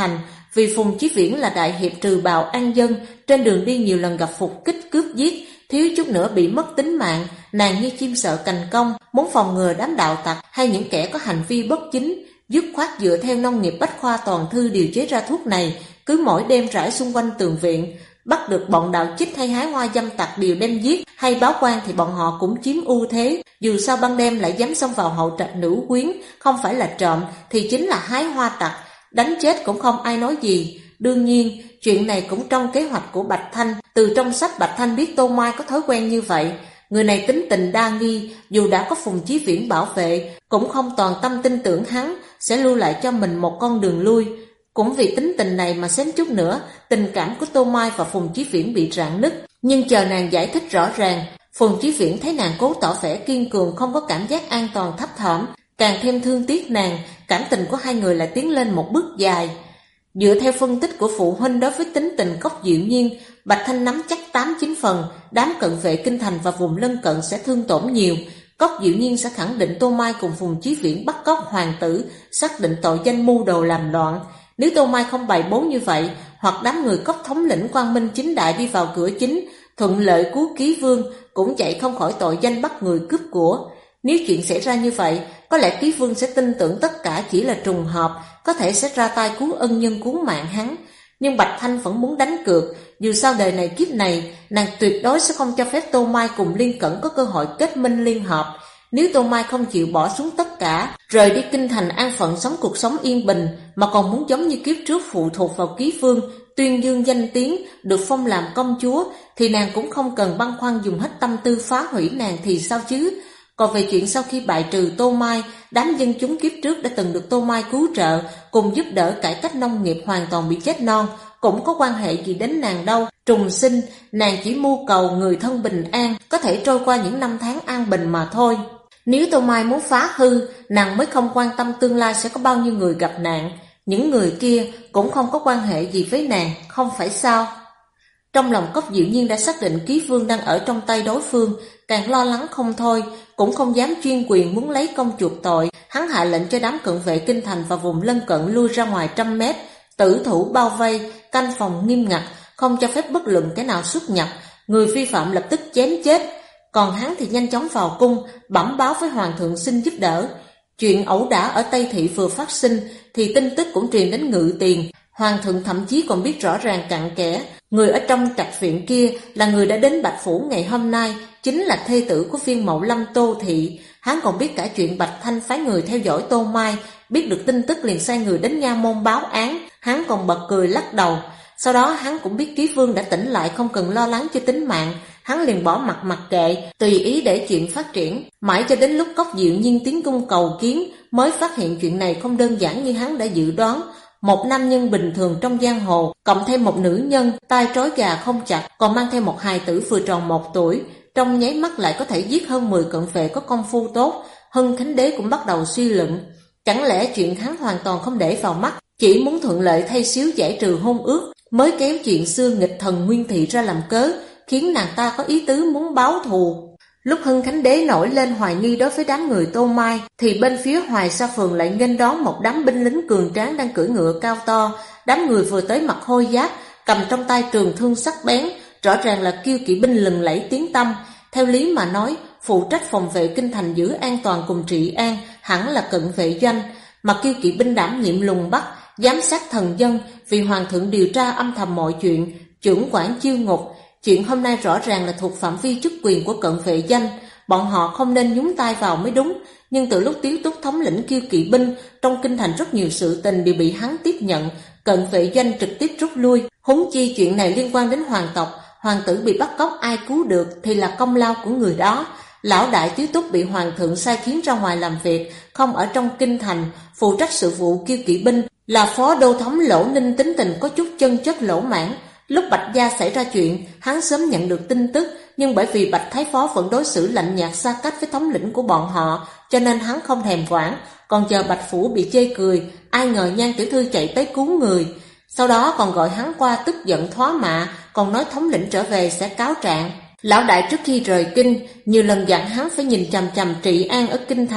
vì Phùng Chí Viễn là đại hiệp trừ bạo an dân, trên đường đi nhiều lần gặp phục kích cướp giết, thiếu chút nữa bị mất tính mạng. Nàng như chim sợ cành cong, muốn phòng ngừa đám đạo tặc hay những kẻ có hành vi bất chính, dứt khoát dựa theo nông nghiệp bách khoa toàn thư điều chế ra thuốc này, cứ mỗi đêm rải xung quanh tường viện. Bắt được bọn đạo chích hay hái hoa dâm tặc đều đem giết, hay báo quan thì bọn họ cũng chiếm ưu thế. Dù sao ban đêm lại dám xông vào hậu trạch nữ quyến, không phải là trộm thì chính là hái hoa tặc, đánh chết cũng không ai nói gì. Đương nhiên, chuyện này cũng trong kế hoạch của Bạch Thanh. Từ trong sách Bạch Thanh biết Tô Mai có thói quen như vậy. Người này tính tình đa nghi, dù đã có Phùng Chí Viễn bảo vệ, cũng không toàn tâm tin tưởng hắn sẽ lưu lại cho mình một con đường lui. Cũng vì tính tình này mà xém chút nữa, tình cảm của Tô Mai và Phùng Chí Viễn bị rạn nứt. Nhưng chờ nàng giải thích rõ ràng, Phùng Chí Viễn thấy nàng cố tỏ vẻ kiên cường, không có cảm giác an toàn thấp thỏm, càng thêm thương tiếc nàng. Cảm tình của hai người lại tiến lên một bước dài. Dựa theo phân tích của phụ huynh đối với tính tình Cốc Diệu Nhiên, Bạch Thanh nắm chắc 8-9 phần đám cận vệ kinh thành và vùng lân cận sẽ thương tổn nhiều. Cốc Diệu Nhiên sẽ khẳng định Tô Mai cùng Phùng Chí Viễn bắt cóc hoàng tử, xác định tội danh mưu đồ làm loạn. Nếu Tô Mai không bày bố như vậy, hoặc đám người Cốc thống lĩnh quang minh chính đại đi vào cửa chính, thuận lợi cứu Ký Vương, cũng chạy không khỏi tội danh bắt người cướp của. Nếu chuyện xảy ra như vậy, có lẽ Ký Vương sẽ tin tưởng tất cả chỉ là trùng hợp, có thể sẽ ra tay cứu ân nhân cứu mạng hắn. Nhưng Bạch Thanh vẫn muốn đánh cược, dù sao đời này kiếp này, nàng tuyệt đối sẽ không cho phép Tô Mai cùng Liên Cẩn có cơ hội kết minh liên hợp. Nếu Tô Mai không chịu bỏ xuống tất cả, rời đi kinh thành an phận sống cuộc sống yên bình, mà còn muốn giống như kiếp trước phụ thuộc vào Ký Vương, tuyên dương danh tiếng, được phong làm công chúa, thì nàng cũng không cần băn khoăn dùng hết tâm tư phá hủy nàng thì sao chứ. Còn về chuyện sau khi bại trừ Tô Mai, đám dân chúng kiếp trước đã từng được Tô Mai cứu trợ, cùng giúp đỡ cải cách nông nghiệp hoàn toàn bị chết non, cũng có quan hệ gì đến nàng đâu. Trùng sinh, nàng chỉ mưu cầu người thân bình an, có thể trôi qua những năm tháng an bình mà thôi. Nếu Tô Mai muốn phá hư, nàng mới không quan tâm tương lai sẽ có bao nhiêu người gặp nạn. Những người kia cũng không có quan hệ gì với nàng, không phải sao? Trong lòng Cốc Diệu Nhiên đã xác định Ký Vương đang ở trong tay đối phương, càng lo lắng không thôi, cũng không dám chuyên quyền muốn lấy công chuộc tội. Hắn hạ lệnh cho đám cận vệ kinh thành và vùng lân cận lui ra ngoài 100 mét, tử thủ bao vây, canh phòng nghiêm ngặt, không cho phép bất luận kẻ nào xuất nhập, người vi phạm lập tức chém chết. Còn hắn thì nhanh chóng vào cung, bẩm báo với hoàng thượng xin giúp đỡ. Chuyện ẩu đả ở Tây Thị vừa phát sinh thì tin tức cũng truyền đến Ngự Tiền. Hoàng thượng thậm chí còn biết rõ ràng cặn kẽ, người ở trong trạch viện kia là người đã đến Bạch Phủ ngày hôm nay, chính là thê tử của Viên Mậu Lâm Tô Thị. Hắn còn biết cả chuyện Bạch Thanh phái người theo dõi Tô Mai, biết được tin tức liền sai người đến nha môn báo án. Hắn còn bật cười lắc đầu. Sau đó hắn cũng biết Ký Vương đã tỉnh lại, không cần lo lắng cho tính mạng, hắn liền bỏ mặt mặc kệ, tùy ý để chuyện phát triển. Mãi cho đến lúc Cốc Diệu Nhiên tiến cung cầu kiến, mới phát hiện chuyện này không đơn giản như hắn đã dự đoán. Một nam nhân bình thường trong giang hồ, cộng thêm một nữ nhân, tay trói gà không chặt, còn mang theo một hài tử vừa tròn 1 tuổi, trong nháy mắt lại có thể giết hơn 10 cận vệ có công phu tốt. Hưng Khánh Đế cũng bắt đầu suy luận, chẳng lẽ chuyện hắn hoàn toàn không để vào mắt, chỉ muốn thuận lợi thay xíu giải trừ hôn ước, mới kéo chuyện xưa nghịch thần Nguyên Thị ra làm cớ, khiến nàng ta có ý tứ muốn báo thù. Lúc Hưng Khánh Đế nổi lên hoài nghi đối với đám người Tô Mai, thì bên phía Hoài Sa Phường lại nghênh đón một đám binh lính cường tráng đang cưỡi ngựa cao to. Đám người vừa tới mặc hôi giáp, cầm trong tay trường thương sắc bén, rõ ràng là kiêu kỵ binh lừng lẫy tiếng tăm. Theo lý mà nói, phụ trách phòng vệ kinh thành giữ an toàn cùng trị an hẳn là cận vệ doanh, mà kiêu kỵ binh đảm nhiệm lùng bắt, giám sát thần dân, vì hoàng thượng điều tra âm thầm mọi chuyện, chưởng quản chiêu ngục. Chuyện hôm nay rõ ràng là thuộc phạm vi chức quyền của cận vệ doanh, bọn họ không nên nhúng tay vào mới đúng. Nhưng từ lúc Tiếu Túc thống lĩnh kiêu kỵ binh, trong kinh thành rất nhiều sự tình đều bị hắn tiếp nhận, cận vệ doanh trực tiếp rút lui. Huống chi chuyện này liên quan đến hoàng tộc, hoàng tử bị bắt cóc ai cứu được thì là công lao của người đó. Lão đại Tiếu Túc bị hoàng thượng sai khiến ra ngoài làm việc, không ở trong kinh thành, phụ trách sự vụ kiêu kỵ binh là phó đô thống Lỗ Ninh, tính tình có chút chân chất lỗ mãn. Lúc Bạch gia xảy ra chuyện, hắn sớm nhận được tin tức, nhưng bởi vì Bạch Thái Phó vẫn đối xử lạnh nhạt xa cách với thống lĩnh của bọn họ, cho nên hắn không thèm quản, còn chờ Bạch Phủ bị chê cười. Ai ngờ Nhan tiểu thư chạy tới cứu người, sau đó còn gọi hắn qua tức giận thoá mạ, còn nói thống lĩnh trở về sẽ cáo trạng. Lão đại trước khi rời kinh, nhiều lần dặn hắn phải nhìn chằm chằm trị an ở kinh thành,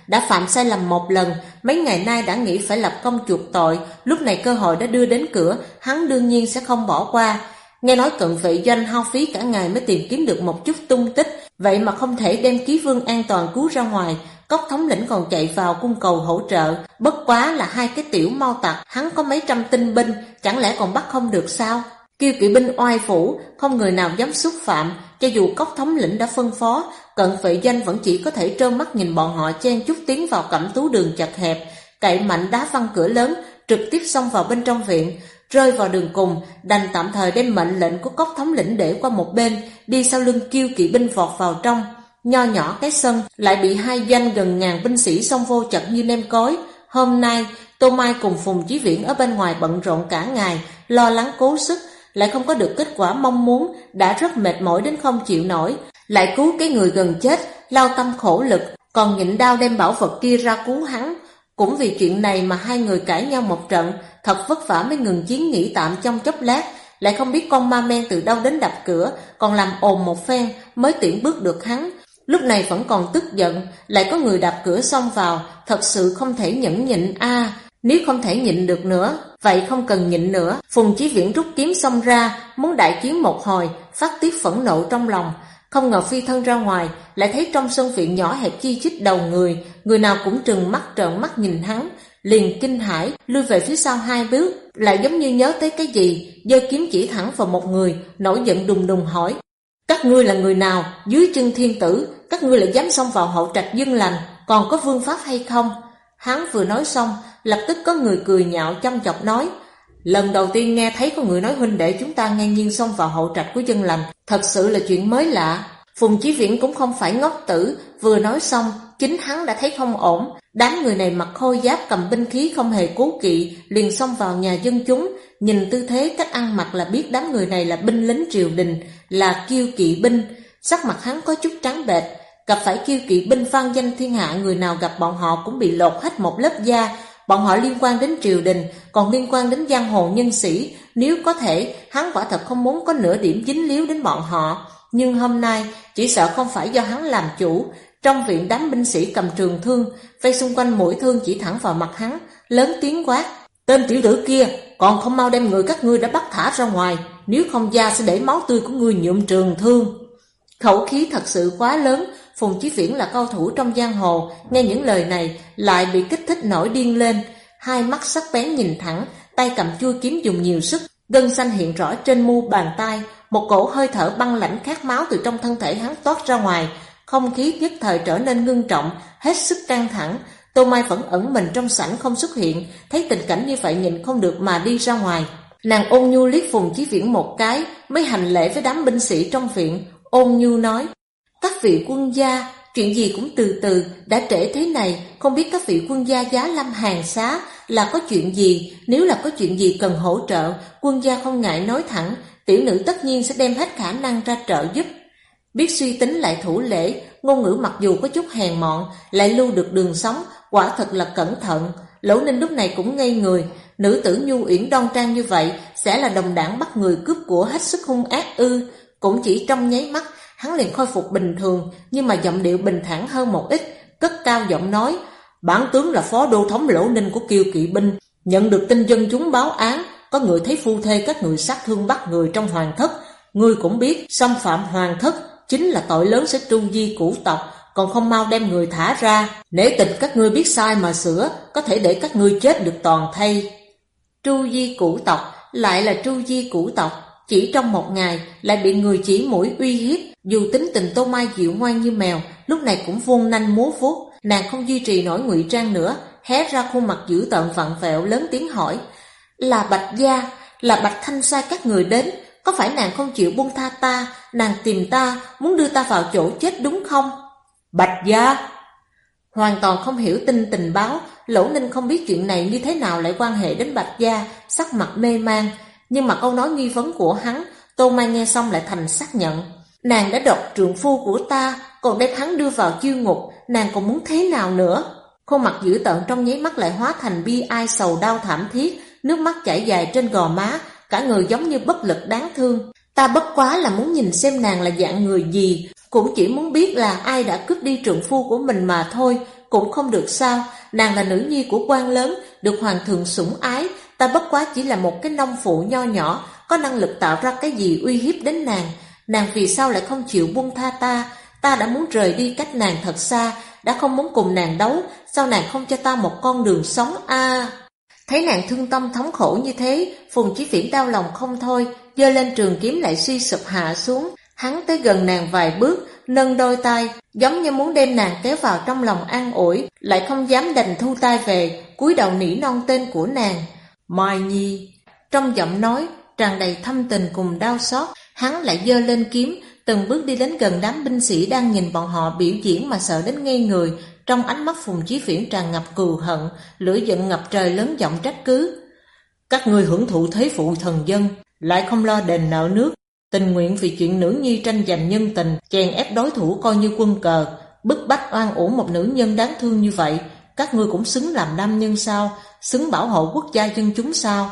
đã phạm sai lầm một lần, mấy ngày nay đã nghĩ phải lập công chuộc tội, lúc này cơ hội đã đưa đến cửa, hắn đương nhiên sẽ không bỏ qua. Nghe nói Cận Vệ Doanh hao phí cả ngày mới tìm kiếm được một chút tung tích, vậy mà không thể đem Ký Vương an toàn cứu ra ngoài. Cốc thống lĩnh còn chạy vào cung cầu hỗ trợ, bất quá là hai cái tiểu mau tặc, hắn có mấy trăm tinh binh, chẳng lẽ còn bắt không được sao? Kiêu kỵ binh oai phủ, không người nào dám xúc phạm, cho dù Cốc thống lĩnh đã phân phó, Cận Vệ Doanh vẫn chỉ có thể trơ mắt nhìn bọn họ chen chúc tiến vào Cẩm Tú đường chật hẹp, cậy mạnh đá văng cửa lớn, trực tiếp xông vào bên trong viện. Rơi vào đường cùng, đành tạm thời đem mệnh lệnh của Cốc thống lĩnh để qua một bên, đi sau lưng Kiêu kỵ binh vọt vào trong. Nho nhỏ cái sân lại bị hai doanh gần ngàn binh sĩ xông vô chật như nêm cối. Hôm nay Tô Mai cùng Phùng Chí Viễn ở bên ngoài bận rộn cả ngày, lo lắng cố sức, lại không có được kết quả mong muốn, đã rất mệt mỏi đến không chịu nổi, lại cứu cái người gần chết, lao tâm khổ lực, còn nhịn đau đem bảo vật kia ra cứu hắn. Cũng vì chuyện này mà hai người cãi nhau một trận, thật vất vả mới ngừng chiến nghỉ tạm trong chốc lát, lại không biết con ma men từ đâu đến đập cửa, còn làm ồn một phen mới tiễn bước được hắn. Lúc này vẫn còn tức giận, lại có người đạp cửa xông vào, thật sự không thể nhẫn nhịn a. Nếu không thể nhịn được nữa, vậy không cần nhịn nữa. Phùng Chí Viễn rút kiếm xông ra, muốn đại chiến một hồi, phát tiết phẫn nộ trong lòng. Không ngờ phi thân ra ngoài, lại thấy trong sân viện nhỏ hẹp chi chít đầu người nào cũng trừng mắt trợn mắt nhìn hắn, liền kinh hãi lui về phía sau hai bước, lại giống như nhớ tới cái gì, giơ kiếm chỉ thẳng vào một người, nổi giận đùng đùng hỏi: các ngươi là người nào? Dưới chân thiên tử, các ngươi lại dám xông vào hậu trạch Dương Lành, còn có vương pháp hay không? Hắn vừa nói xong, lập tức có người cười nhạo chăm chọc nói: lần đầu tiên nghe thấy có người nói huynh đệ chúng ta ngang nhiên xông vào hậu trạch của Dương Lành, thật sự là chuyện mới lạ. Phùng Chí Viễn cũng không phải ngốc tử, vừa nói xong, chính hắn đã thấy không ổn. Đám người này mặc khôi giáp cầm binh khí không hề cố kỵ, liền xông vào nhà dân chúng. Nhìn tư thế cách ăn mặc là biết đám người này là binh lính triều đình, là Kiêu kỵ binh. Sắc mặt hắn có chút trắng bệch, gặp phải Kiêu kỵ binh vang danh thiên hạ, người nào gặp bọn họ cũng bị lột hết một lớp da. Bọn họ liên quan đến triều đình, còn liên quan đến giang hồ nhân sĩ, nếu có thể, hắn quả thật không muốn có nửa điểm dính líu đến bọn họ. Nhưng hôm nay, chỉ sợ không phải do hắn làm chủ. Trong viện đám binh sĩ cầm trường thương, vây xung quanh mũi thương chỉ thẳng vào mặt hắn, lớn tiếng quát: tên tiểu tử kia, còn không mau đem người các ngươi đã bắt thả ra ngoài, nếu không gia sẽ để máu tươi của ngươi nhuộm trường thương. Khẩu khí thật sự quá lớn. Phùng Chí Viễn là cao thủ trong giang hồ, nghe những lời này lại bị kích thích nổi điên lên, hai mắt sắc bén nhìn thẳng, tay cầm chuôi kiếm dùng nhiều sức, gân xanh hiện rõ trên mu bàn tay, một cổ hơi thở băng lãnh khát máu từ trong thân thể hắn toát ra ngoài, không khí nhất thời trở nên ngưng trọng, hết sức căng thẳng. Tô Mai vẫn ẩn mình trong sảnh không xuất hiện, thấy tình cảnh như vậy nhịn không được mà đi ra ngoài. Nàng ôn nhu liếc Phùng Chí Viễn một cái, mới hành lễ với đám binh sĩ trong viện, ôn nhu nói: các vị quân gia, chuyện gì cũng từ từ, đã trễ thế này, không biết các vị quân gia giá lâm hàng xá là có chuyện gì, nếu là có chuyện gì cần hỗ trợ, quân gia không ngại nói thẳng, tiểu nữ tất nhiên sẽ đem hết khả năng ra trợ giúp. Biết suy tính lại thủ lễ, ngôn ngữ mặc dù có chút hèn mọn, lại lưu được đường sống, quả thật là cẩn thận. Lỗ Ninh lúc này cũng ngây người, nữ tử nhu uyển đoan trang như vậy, sẽ là đồng đảng bắt người cướp của hết sức hung ác ư? Cũng chỉ trong nháy mắt, hắn liền khôi phục bình thường, nhưng mà giọng điệu bình thản hơn một ít, cất cao giọng nói: bản tướng là phó đô thống Lỗ Ninh của Kiêu kỵ binh, nhận được tin dân chúng báo án, có người thấy phu thê các người sát thương bắt người trong hoàng thất. Ngươi cũng biết, xâm phạm hoàng thất chính là tội lớn sẽ tru di cửu tộc, còn không mau đem người thả ra. Nể tình các ngươi biết sai mà sửa, có thể để các ngươi chết được toàn thây. Tru di cửu tộc, lại là tru di cửu tộc, chỉ trong một ngày lại bị người chỉ mũi uy hiếp. Dù tính tình Tô Mai dịu ngoan như mèo, lúc này cũng vung nanh múa vuốt, nàng không duy trì nổi ngụy trang nữa, hé ra khuôn mặt dữ tợn vặn vẹo, lớn tiếng hỏi: là Bạch gia, là Bạch Thanh sai các người đến, có phải nàng không chịu buông tha ta, nàng tìm ta, muốn đưa ta vào chỗ chết đúng không? Bạch gia? Hoàn toàn không hiểu tin tình báo, Lỗ Ninh không biết chuyện này như thế nào lại quan hệ đến Bạch gia, sắc mặt mê man. Nhưng mà câu nói nghi vấn của hắn, Tô Mai nghe xong lại thành xác nhận. Nàng đã độc trượng phu của ta, còn đem hắn đưa vào chiêu ngục, nàng còn muốn thế nào nữa? Khuôn mặt dữ tợn trong nháy mắt lại hóa thành bi ai sầu đau thảm thiết, nước mắt chảy dài trên gò má, cả người giống như bất lực đáng thương. Ta bất quá là muốn nhìn xem nàng là dạng người gì, cũng chỉ muốn biết là ai đã cướp đi trượng phu của mình mà thôi, cũng không được sao, nàng là nữ nhi của quan lớn, được hoàng thượng sủng ái, ta bất quá chỉ là một cái nông phụ nho nhỏ, có năng lực tạo ra cái gì uy hiếp đến nàng. Nàng vì sao lại không chịu buông tha ta? Ta đã muốn rời đi cách nàng thật xa, đã không muốn cùng nàng đấu, sao nàng không cho ta một con đường sống a? Thấy nàng thương tâm thống khổ như thế, Phùng Chí Viễn đau lòng không thôi, giơ lên trường kiếm lại suy sụp hạ xuống. Hắn tới gần nàng vài bước, nâng đôi tay, giống như muốn đem nàng kéo vào trong lòng an ủi, lại không dám đành thu tay về, cúi đầu nỉ non tên của nàng. Mai Nhi. Trong giọng nói tràn đầy thâm tình cùng đau xót, hắn lại giơ lên kiếm, từng bước đi đến gần đám binh sĩ đang nhìn bọn họ biểu diễn mà sợ đến ngây người. Trong ánh mắt Phùng Chí Viễn tràn ngập cừu hận, lửa giận ngập trời lớn giọng trách cứ. Các ngươi hưởng thụ thế phụ thần dân, lại không lo đền nợ nước, tình nguyện vì chuyện nữ nhi tranh giành nhân tình, chèn ép đối thủ coi như quân cờ, bức bách oan uổng một nữ nhân đáng thương như vậy. Các ngươi cũng xứng làm nam nhân sao? Xứng bảo hộ quốc gia dân chúng sao?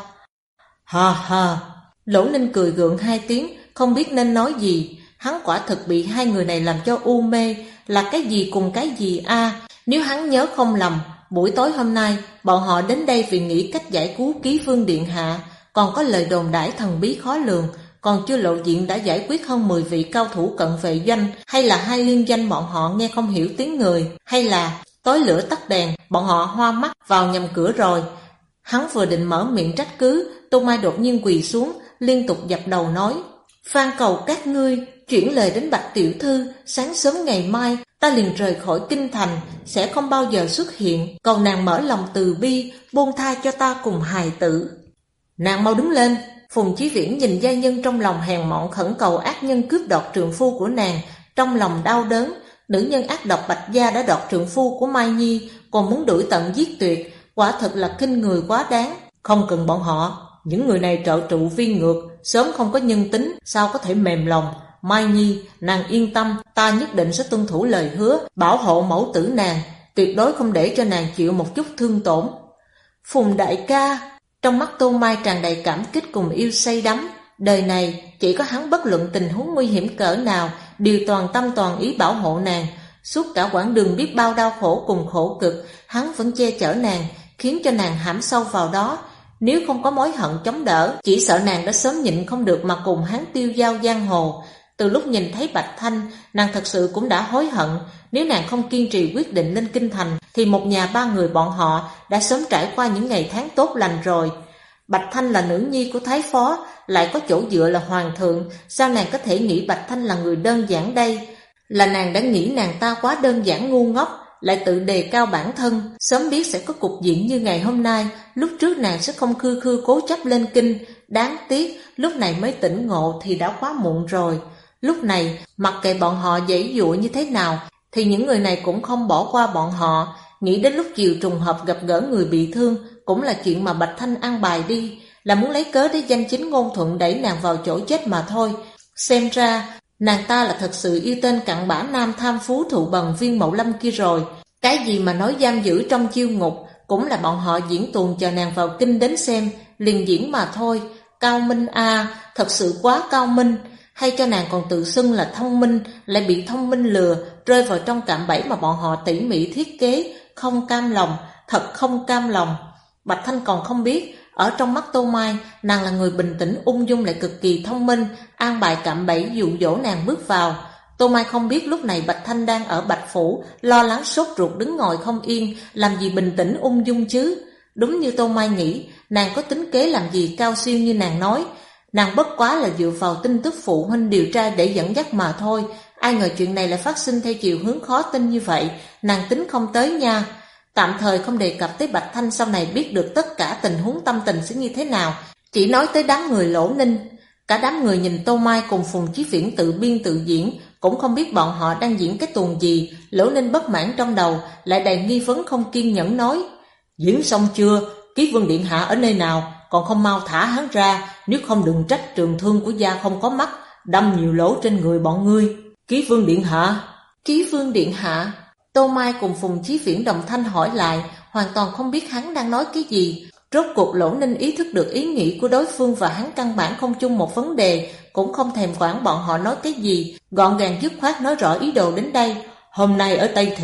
Ha ha! Lỗ Ninh cười gượng hai tiếng, không biết nên nói gì. Hắn quả thực bị hai người này làm cho u mê, là cái gì cùng cái gì a? Nếu hắn nhớ không lầm, buổi tối hôm nay bọn họ đến đây vì nghĩ cách giải cứu Ký Vương điện hạ, còn có lời đồn đãi thần bí khó lường, còn chưa lộ diện đã giải quyết hơn 10 vị cao thủ cận vệ doanh, hay là hai liên danh bọn họ nghe không hiểu tiếng người, hay là tối lửa tắt đèn, bọn họ hoa mắt vào nhầm cửa rồi. Hắn vừa định mở miệng trách cứ, Tô Mai đột nhiên quỳ xuống, liên tục dập đầu nói: Phan cầu các ngươi chuyển lời đến Bạch tiểu thư, sáng sớm ngày mai ta liền rời khỏi kinh thành, sẽ không bao giờ xuất hiện, cầu nàng mở lòng từ bi, buông tha cho ta cùng hài tử. Nàng mau đứng lên. Phùng Chí Viễn nhìn gia nhân trong lòng hèn mọn khẩn cầu ác nhân cướp đoạt trượng phu của nàng, trong lòng đau đớn. Nữ nhân ác độc Bạch gia đã đoạt trượng phu của Mai Nhi, còn muốn đuổi tận giết tuyệt, quả thật là khinh người quá đáng. Không cần bọn họ, những người này trợ trụ vi ngược, sớm không có nhân tính, sao có thể mềm lòng. Mai Nhi, nàng yên tâm, ta nhất định sẽ tuân thủ lời hứa, bảo hộ mẫu tử nàng, tuyệt đối không để cho nàng chịu một chút thương tổn. Phùng đại ca. Trong mắt Tô Mai tràn đầy cảm kích cùng yêu say đắm. Đời này chỉ có hắn bất luận tình huống nguy hiểm cỡ nào đều toàn tâm toàn ý bảo hộ nàng. Suốt cả quãng đường biết bao đau khổ cùng khổ cực, hắn vẫn che chở nàng, khiến cho nàng hãm sâu vào đó. Nếu không có mối hận chống đỡ, chỉ sợ nàng đã sớm nhịn không được mà cùng hắn tiêu dao giang hồ. Từ lúc nhìn thấy Bạch Thanh, nàng thật sự cũng đã hối hận. Nếu nàng không kiên trì quyết định lên kinh thành, thì một nhà ba người bọn họ đã sớm trải qua những ngày tháng tốt lành rồi. Bạch Thanh là nữ nhi của Thái Phó, lại có chỗ dựa là Hoàng thượng, sao nàng có thể nghĩ Bạch Thanh là người đơn giản đây? Là nàng đã nghĩ nàng ta quá đơn giản ngu ngốc, lại tự đề cao bản thân, sớm biết sẽ có cục diện như ngày hôm nay, lúc trước nàng sẽ không khư khư cố chấp lên kinh. Đáng tiếc, lúc này mới tỉnh ngộ thì đã quá muộn rồi. Lúc này, mặc kệ bọn họ giãy giụa như thế nào, thì những người này cũng không bỏ qua bọn họ. Nghĩ đến lúc chiều trùng hợp gặp gỡ người bị thương, cũng là chuyện mà Bạch Thanh ăn bài đi, là muốn lấy cớ để danh chính ngôn thuận đẩy nàng vào chỗ chết mà thôi. Xem ra, nàng ta là thật sự yêu tên cặn bã nam tham phú thụ bần Viên Mậu Lâm kia rồi. Cái gì mà nói giam giữ trong chiêu ngục, cũng là bọn họ diễn tuồng chờ nàng vào kinh đến xem, liền diễn mà thôi. Cao minh a, thật sự quá cao minh. Hay cho nàng còn tự xưng là thông minh, lại bị thông minh lừa, rơi vào trong cạm bẫy mà bọn họ tỉ mỉ thiết kế. Không cam lòng, thật không cam lòng. Bạch Thanh còn không biết, ở trong mắt Tô Mai, nàng là người bình tĩnh ung dung lại cực kỳ thông minh, an bài cạm bẫy dụ dỗ nàng bước vào. Tô Mai không biết lúc này Bạch Thanh đang ở Bạch Phủ, lo lắng sốt ruột đứng ngồi không yên, làm gì bình tĩnh ung dung chứ. Đúng như Tô Mai nghĩ, nàng có tính kế làm gì cao siêu như nàng nói. Nàng bất quá là dựa vào tin tức phụ huynh điều tra để dẫn dắt mà thôi. Ai ngờ chuyện này lại phát sinh theo chiều hướng khó tin như vậy, nàng tính không tới nha. Tạm thời không đề cập tới Bạch Thanh sau này biết được tất cả tình huống tâm tình sẽ như thế nào, chỉ nói tới đám người Lỗ Ninh. Cả đám người nhìn Tô Mai cùng Phùng Chí Viễn tự biên tự diễn, cũng không biết bọn họ đang diễn cái tuồng gì. Lỗ Ninh bất mãn trong đầu, lại đầy nghi vấn không kiên nhẫn nói: Diễn xong chưa? Ký Vương điện hạ ở nơi nào? Còn không mau thả hắn ra, nếu không đừng trách trường thương của gia không có mắt, đâm nhiều lỗ trên người bọn ngươi. Ký Vương điện hạ. Ký Vương điện hạ. Tô Mai cùng Phùng Chí Viễn đồng thanh hỏi lại, hoàn toàn không biết hắn đang nói cái gì. Rốt cuộc Lỗ Ninh ý thức được ý nghĩ của đối phương và hắn căn bản không chung một vấn đề, cũng không thèm quản bọn họ nói cái gì, gọn gàng dứt khoát nói rõ ý đồ đến đây. Hôm nay ở Tây Thị,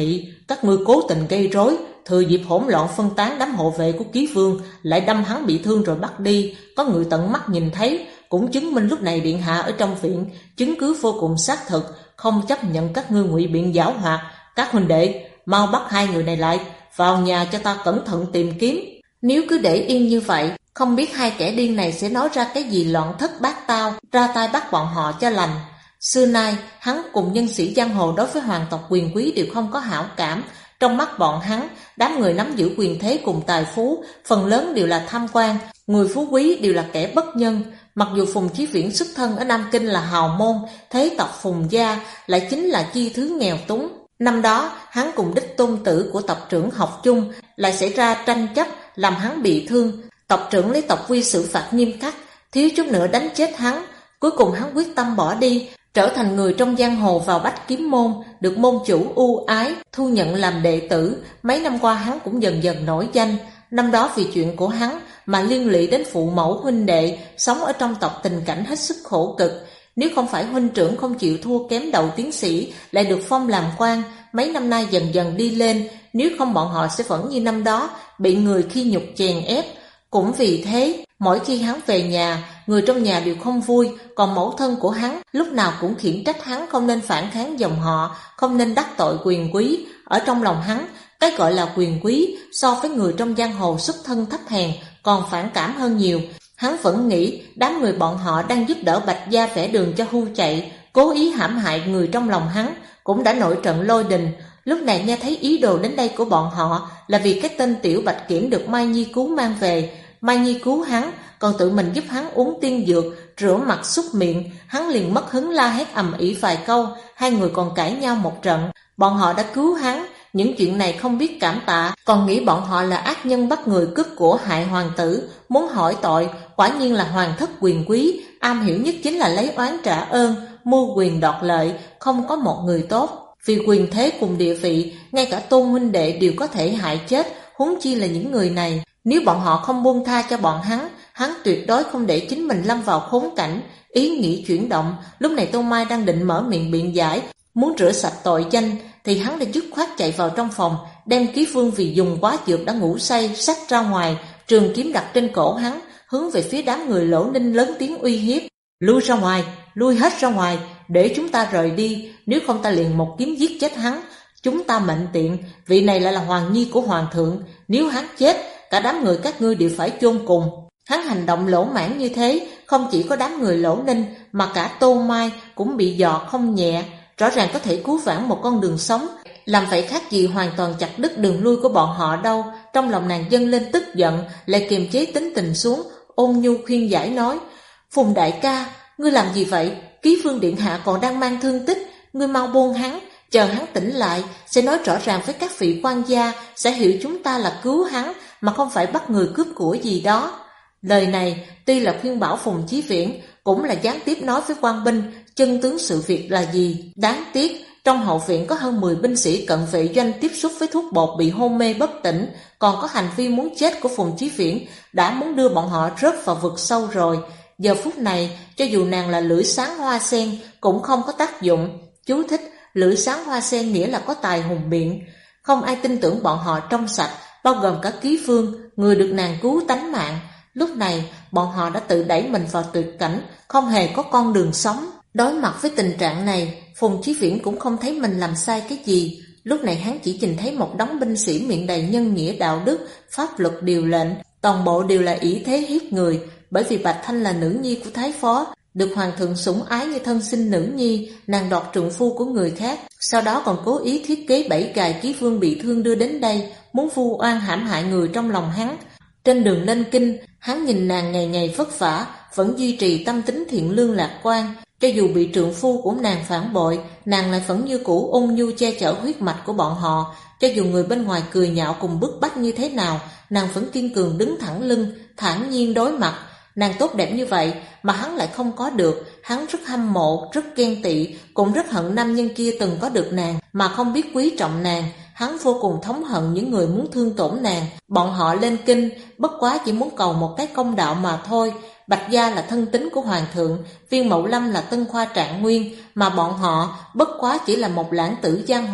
các ngươi cố tình gây rối, thừa dịp hỗn loạn phân tán đám hộ vệ của Ký Vương, lại đâm hắn bị thương rồi bắt đi. Có người tận mắt nhìn thấy, cũng chứng minh lúc này điện hạ ở trong viện, chứng cứ vô cùng xác thực, không chấp nhận các ngươi ngụy biện giảo hoạt. Các huynh đệ, mau bắt hai người này lại, vào nhà cho ta cẩn thận tìm kiếm. Nếu cứ để yên như vậy, không biết hai kẻ điên này sẽ nói ra cái gì loạn thất bát tao, ra tay bắt bọn họ cho lành. Xưa nay, hắn cùng nhân sĩ giang hồ đối với hoàng tộc quyền quý đều không có hảo cảm. Trong mắt bọn hắn, đám người nắm giữ quyền thế cùng tài phú, phần lớn đều là tham quan, người phú quý đều là kẻ bất nhân. Mặc dù Phùng Chí Viễn xuất thân ở Nam Kinh là hào môn, thế tộc Phùng gia lại chính là chi thứ nghèo túng. Năm đó, hắn cùng đích tôn tử của tộc trưởng học chung, lại xảy ra tranh chấp, làm hắn bị thương. Tộc trưởng lấy tộc quy xử phạt nghiêm khắc, thiếu chút nữa đánh chết hắn. Cuối cùng hắn quyết tâm bỏ đi, trở thành người trong giang hồ vào Bách Kiếm Môn, được môn chủ ưu ái, thu nhận làm đệ tử. Mấy năm qua hắn cũng dần dần nổi danh. Năm đó vì chuyện của hắn mà liên lụy đến phụ mẫu huynh đệ, sống ở trong tộc tình cảnh hết sức khổ cực. Nếu không phải huynh trưởng không chịu thua kém đầu tiến sĩ, lại được phong làm quan, mấy năm nay dần dần đi lên, nếu không bọn họ sẽ vẫn như năm đó, bị người khi nhục chèn ép. Cũng vì thế, mỗi khi hắn về nhà, người trong nhà đều không vui, còn mẫu thân của hắn lúc nào cũng khiển trách hắn không nên phản kháng dòng họ, không nên đắc tội quyền quý. Ở trong lòng hắn, cái gọi là quyền quý so với người trong giang hồ xuất thân thấp hèn còn phản cảm hơn nhiều. Hắn vẫn nghĩ đám người bọn họ đang giúp đỡ Bạch gia vẽ đường cho hưu chạy, cố ý hãm hại người trong lòng hắn, cũng đã nổi trận lôi đình. Lúc này nghe thấy ý đồ đến đây của bọn họ là vì cái tên Tiểu Bạch Kiểm được Mai Nhi cứu mang về. Mai Nhi cứu hắn, còn tự mình giúp hắn uống tiên dược, rửa mặt súc miệng. Hắn liền mất hứng la hét ầm ĩ vài câu, hai người còn cãi nhau một trận. Bọn họ đã cứu hắn, những chuyện này không biết cảm tạ, còn nghĩ bọn họ là ác nhân bắt người cướp của hại hoàng tử. Muốn hỏi tội, quả nhiên là hoàng thất quyền quý, am hiểu nhất chính là lấy oán trả ơn, mưu quyền đoạt lợi, không có một người tốt. Vì quyền thế cùng địa vị, ngay cả tôn huynh đệ đều có thể hại chết, huống chi là những người này. Nếu bọn họ không buông tha cho bọn hắn tuyệt đối không để chính mình lâm vào khốn cảnh. Ý nghĩ chuyển động, lúc này Tô Mai đang định mở miệng biện giải, muốn rửa sạch tội danh, thì hắn đã dứt khoát chạy vào trong phòng, đem Ký Vương vì dùng quá dược đã ngủ say xách ra ngoài, trường kiếm đặt trên cổ hắn, hướng về phía đám người Lỗ Ninh lớn tiếng uy hiếp. Lui ra ngoài, lui hết ra ngoài, để chúng ta rời đi, nếu không ta liền một kiếm giết chết hắn. Chúng ta mệnh tiện, vị này lại là hoàng nhi của hoàng thượng, nếu hắn chết, cả đám người các ngươi đều phải chôn cùng. Hắn hành động lỗ mãng như thế, không chỉ có đám người Lỗ Ninh, mà cả Tô Mai cũng bị dọa không nhẹ. Rõ ràng có thể cứu vãn một con đường sống, làm vậy khác gì hoàn toàn chặt đứt đường lui của bọn họ đâu. Trong lòng nàng dâng lên tức giận, lại kiềm chế tính tình xuống, ôn nhu khuyên giải nói: Phùng đại ca, ngươi làm gì vậy? Ký Vương điện hạ còn đang mang thương tích, ngươi mau buông hắn, chờ hắn tỉnh lại sẽ nói rõ ràng với các vị quan gia, sẽ hiểu chúng ta là cứu hắn mà không phải bắt người cướp của gì đó. Lời này tuy là khuyên bảo Phùng Chí Viễn, cũng là gián tiếp nói với quan binh chân tướng sự việc là gì. Đáng tiếc trong hậu viện có hơn 10 binh sĩ cận vệ doanh tiếp xúc với thuốc bột bị hôn mê bất tỉnh, còn có hành vi muốn chết của Phùng Chí Viễn đã muốn đưa bọn họ rớt vào vực sâu rồi. Giờ phút này cho dù nàng là lưỡi sáng hoa sen cũng không có tác dụng. Chú thích: lưỡi sáng hoa sen nghĩa là có tài hùng biện. Không ai tin tưởng bọn họ trong sạch, bao gồm cả Ký Vương, người được nàng cứu tánh mạng. Lúc này bọn họ đã tự đẩy mình vào tuyệt cảnh, không hề có con đường sống. Đối mặt với tình trạng này, Phùng Chí Viễn cũng không thấy mình làm sai cái gì. Lúc này hắn chỉ nhìn thấy một đống binh sĩ miệng đầy nhân nghĩa đạo đức, pháp luật điều lệnh, toàn bộ đều là ỷ thế hiếp người. Bởi vì Bạch Thanh là nữ nhi của Thái Phó, được hoàng thượng sủng ái như thân sinh nữ nhi, nàng đoạt trượng phu của người khác, sau đó còn cố ý thiết kế bẫy gài Ký Vương bị thương đưa đến đây, muốn vu oan hãm hại người trong lòng hắn. Trên đường lên kinh, hắn nhìn nàng ngày ngày vất vả, vẫn duy trì tâm tính thiện lương lạc quan. Cho dù bị trượng phu của nàng phản bội, nàng lại vẫn như cũ ôn nhu che chở huyết mạch của bọn họ. Cho dù người bên ngoài cười nhạo cùng bức bách như thế nào, nàng vẫn kiên cường đứng thẳng lưng, thản nhiên đối mặt. Nàng tốt đẹp như vậy mà hắn lại không có được, hắn rất hâm mộ, rất ghen tị, cũng rất hận nam nhân kia từng có được nàng mà không biết quý trọng nàng. Hắn vô cùng thống hận những người muốn thương tổn nàng. Bọn họ lên kinh bất quá chỉ muốn cầu một cái công đạo mà thôi. Bạch gia là thân tín của hoàng thượng, Viên Mậu Lâm là tân khoa trạng nguyên, mà bọn họ bất quá chỉ là một lãng tử giang hồ,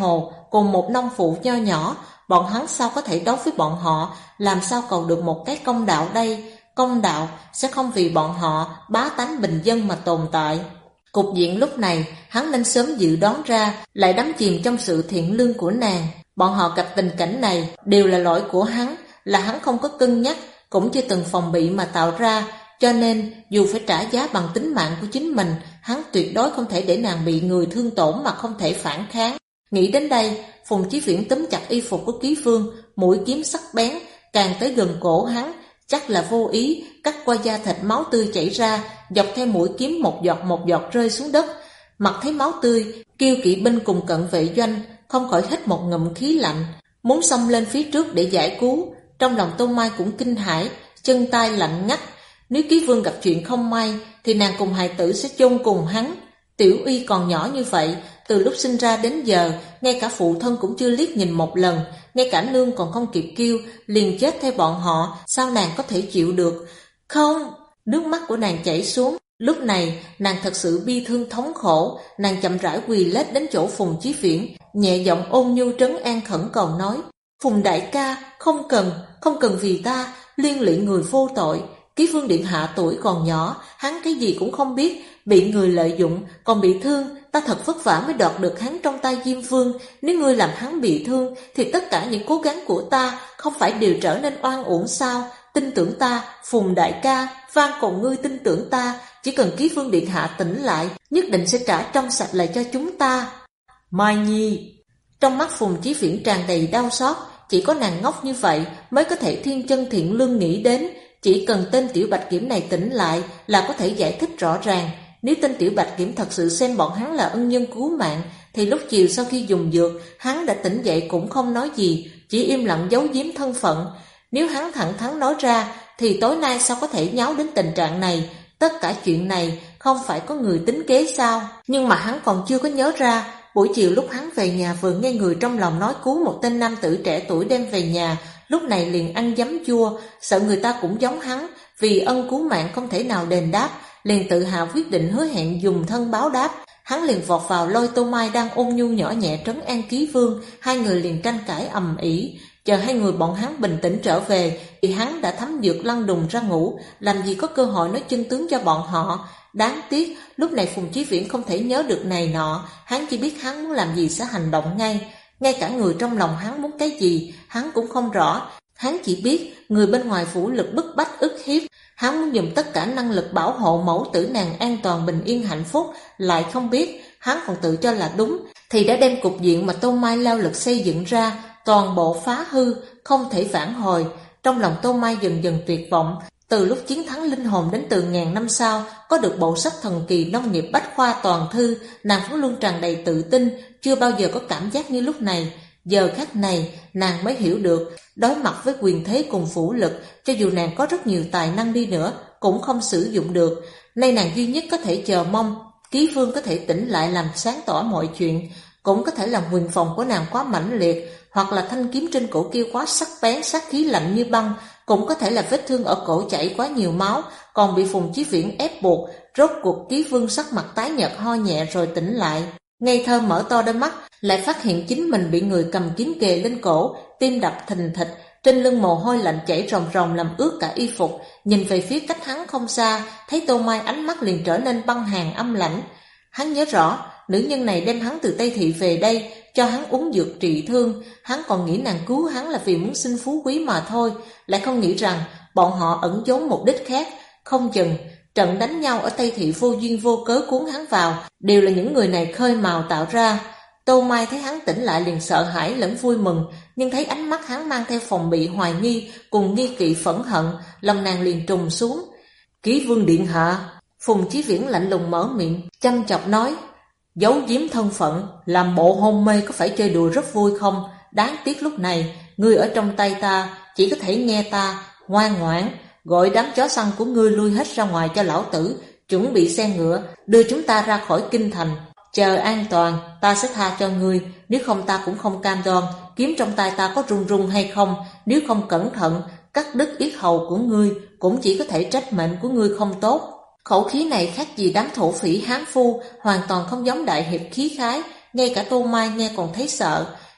cùng một nông phụ nho nhỏ, bọn hắn sao có thể đấu với bọn họ, làm sao cầu được một cái công đạo đây? Công đạo sẽ không vì bọn họ bá tánh bình dân mà tồn tại. Cục diện lúc này hắn nên sớm dự đoán ra, lại đắm chìm trong sự thiện lương của nàng. Bọn họ gặp tình cảnh này đều là lỗi của hắn, là hắn không có cân nhắc, cũng chưa từng phòng bị mà tạo ra, cho nên dù phải trả giá bằng tính mạng của chính mình, hắn tuyệt đối không thể để nàng bị người thương tổn mà không thể phản kháng. Nghĩ đến đây, Phùng Chí Viễn túm chặt y phục của Ký Vương, mũi kiếm sắc bén càng tới gần cổ hắn, chắc là vô ý cắt qua da thịt, máu tươi chảy ra, dọc theo mũi kiếm một giọt rơi xuống đất. Mặt thấy máu tươi, Kiêu kỵ binh cùng cận vệ doanh không khỏi hít một ngụm khí lạnh, muốn xông lên phía trước để giải cứu. Trong lòng Tô Mai cũng kinh hãi, chân tay lạnh ngắt. Nếu Ký Vương gặp chuyện không may thì nàng cùng hài tử sẽ chôn cùng hắn. Tiểu Uy còn nhỏ như vậy, từ lúc sinh ra đến giờ, ngay cả phụ thân cũng chưa liếc nhìn một lần, ngay cả nương còn không kịp kêu, liền chết theo bọn họ, sao nàng có thể chịu được? Không! Nước mắt của nàng chảy xuống. Lúc này, nàng thật sự bi thương thống khổ, nàng chậm rãi quỳ lết đến chỗ Phùng Chí Viễn, nhẹ giọng ôn nhu trấn an khẩn cầu nói: Phùng đại ca, không cần vì ta liên lụy người vô tội. Ký Vương điện hạ tuổi còn nhỏ, hắn cái gì cũng không biết, bị người lợi dụng, còn bị thương, ta thật vất vả mới đoạt được hắn trong tay Diêm Vương. Nếu ngươi làm hắn bị thương, thì tất cả những cố gắng của ta không phải đều trở nên oan uổng sao? Tin tưởng ta, Phùng đại ca, van cầu ngươi tin tưởng ta, chỉ cần Ký Vương điện hạ tỉnh lại, nhất định sẽ trả trong sạch lại cho chúng ta. Mai Nhi! Trong mắt Phùng Chí Viễn tràn đầy đau xót, chỉ có nàng ngốc như vậy mới có thể thiên chân thiện lương nghĩ đến, chỉ cần tên Tiểu Bạch Kiểm này tỉnh lại là có thể giải thích rõ ràng. Nếu tên Tiểu Bạch Kiểm thật sự xem bọn hắn là ân nhân cứu mạng, thì lúc chiều sau khi dùng dược, hắn đã tỉnh dậy cũng không nói gì, chỉ im lặng giấu giếm thân phận. Nếu hắn thẳng thắn nói ra, thì tối nay sao có thể nháo đến tình trạng này? Tất cả chuyện này không phải có người tính kế sao? Nhưng mà hắn còn chưa có nhớ ra, buổi chiều lúc hắn về nhà vừa nghe người trong lòng nói cứu một tên nam tử trẻ tuổi đem về nhà, lúc này liền ăn giấm chua, sợ người ta cũng giống hắn, vì ân cứu mạng không thể nào đền đáp, liền tự hào quyết định hứa hẹn dùng thân báo đáp. Hắn liền vọt vào lôi Tô Mai đang ôn nhu nhỏ nhẹ trấn an Ký Vương, hai người liền tranh cãi ầm ĩ. Chờ hai người bọn hắn bình tĩnh trở về thì hắn đã thấm dược lăn đùng ra ngủ, làm gì có cơ hội nói chân tướng cho bọn họ. Đáng tiếc lúc này Phùng Chí Viễn không thể nhớ được này nọ, hắn chỉ biết hắn muốn làm gì sẽ hành động ngay. Ngay cả người trong lòng hắn muốn cái gì hắn cũng không rõ, hắn chỉ biết người bên ngoài vũ lực bức bách ức hiếp, hắn muốn dùng tất cả năng lực bảo hộ mẫu tử nàng an toàn bình yên hạnh phúc, lại không biết hắn còn tự cho là đúng, thì đã đem cục diện mà Tô Mai lao lực xây dựng ra toàn bộ phá hư, không thể vãn hồi. Trong lòng Tô Mai dần dần tuyệt vọng. Từ lúc chiến thắng linh hồn đến từ ngàn năm sau, có được bộ sách thần kỳ nông nghiệp bách khoa toàn thư, nàng vẫn luôn tràn đầy tự tin, chưa bao giờ có cảm giác như lúc này. Giờ khắc này, nàng mới hiểu được, đối mặt với quyền thế cùng vũ lực, cho dù nàng có rất nhiều tài năng đi nữa, cũng không sử dụng được. Nay nàng duy nhất có thể chờ mong Ký Vương có thể tỉnh lại làm sáng tỏ mọi chuyện. Cũng có thể là nguyền phòng của nàng quá mãnh liệt, hoặc là thanh kiếm trên cổ kia quá sắc bén, sát khí lạnh như băng, cũng có thể là vết thương ở cổ chảy quá nhiều máu, còn bị Phùng Chí Viễn ép buộc. Rốt cuộc Ký Vương sắc mặt tái nhợt ho nhẹ rồi tỉnh lại. Ngây thơ mở to đôi mắt, lại phát hiện chính mình bị người cầm kiếm kề lên cổ, tim đập thình thịch, trên lưng mồ hôi lạnh chảy ròng ròng làm ướt cả y phục. Nhìn về phía cách hắn không xa, thấy Tô Mai ánh mắt liền trở nên băng hàn âm lãnh. Hắn nhớ rõ, nữ nhân này đem hắn từ Tây Thị về đây, cho hắn uống dược trị thương. Hắn còn nghĩ nàng cứu hắn là vì muốn xin phú quý mà thôi, lại không nghĩ rằng bọn họ ẩn giấu mục đích khác. Không chừng trận đánh nhau ở Tây Thị vô duyên vô cớ cuốn hắn vào đều là những người này khơi mào tạo ra. Tô Mai thấy hắn tỉnh lại liền sợ hãi lẫn vui mừng, nhưng thấy ánh mắt hắn mang theo phòng bị hoài nghi cùng nghi kỵ phẫn hận, lòng nàng liền trùng xuống. Ký Vương điện hạ. Phùng Chí Viễn lạnh lùng mở miệng, chăm chọc nói: giấu giếm thân phận, làm bộ hôn mê có phải chơi đùa rất vui không? Đáng tiếc lúc này, ngươi ở trong tay ta, chỉ có thể nghe ta, ngoan ngoãn, gọi đám chó săn của ngươi lui hết ra ngoài cho lão tử, chuẩn bị xe ngựa, đưa chúng ta ra khỏi kinh thành. Chờ an toàn, ta sẽ tha cho ngươi, nếu không ta cũng không cam đoan, kiếm trong tay ta có run run hay không, nếu không cẩn thận, cắt đứt yết hầu của ngươi, cũng chỉ có thể trách mệnh của ngươi không tốt. Khẩu khí này khác gì đám thổ phỉ hán phu, hoàn toàn không giống đại hiệp khí khái, ngay cả Tô Mai nghe còn thấy sợ.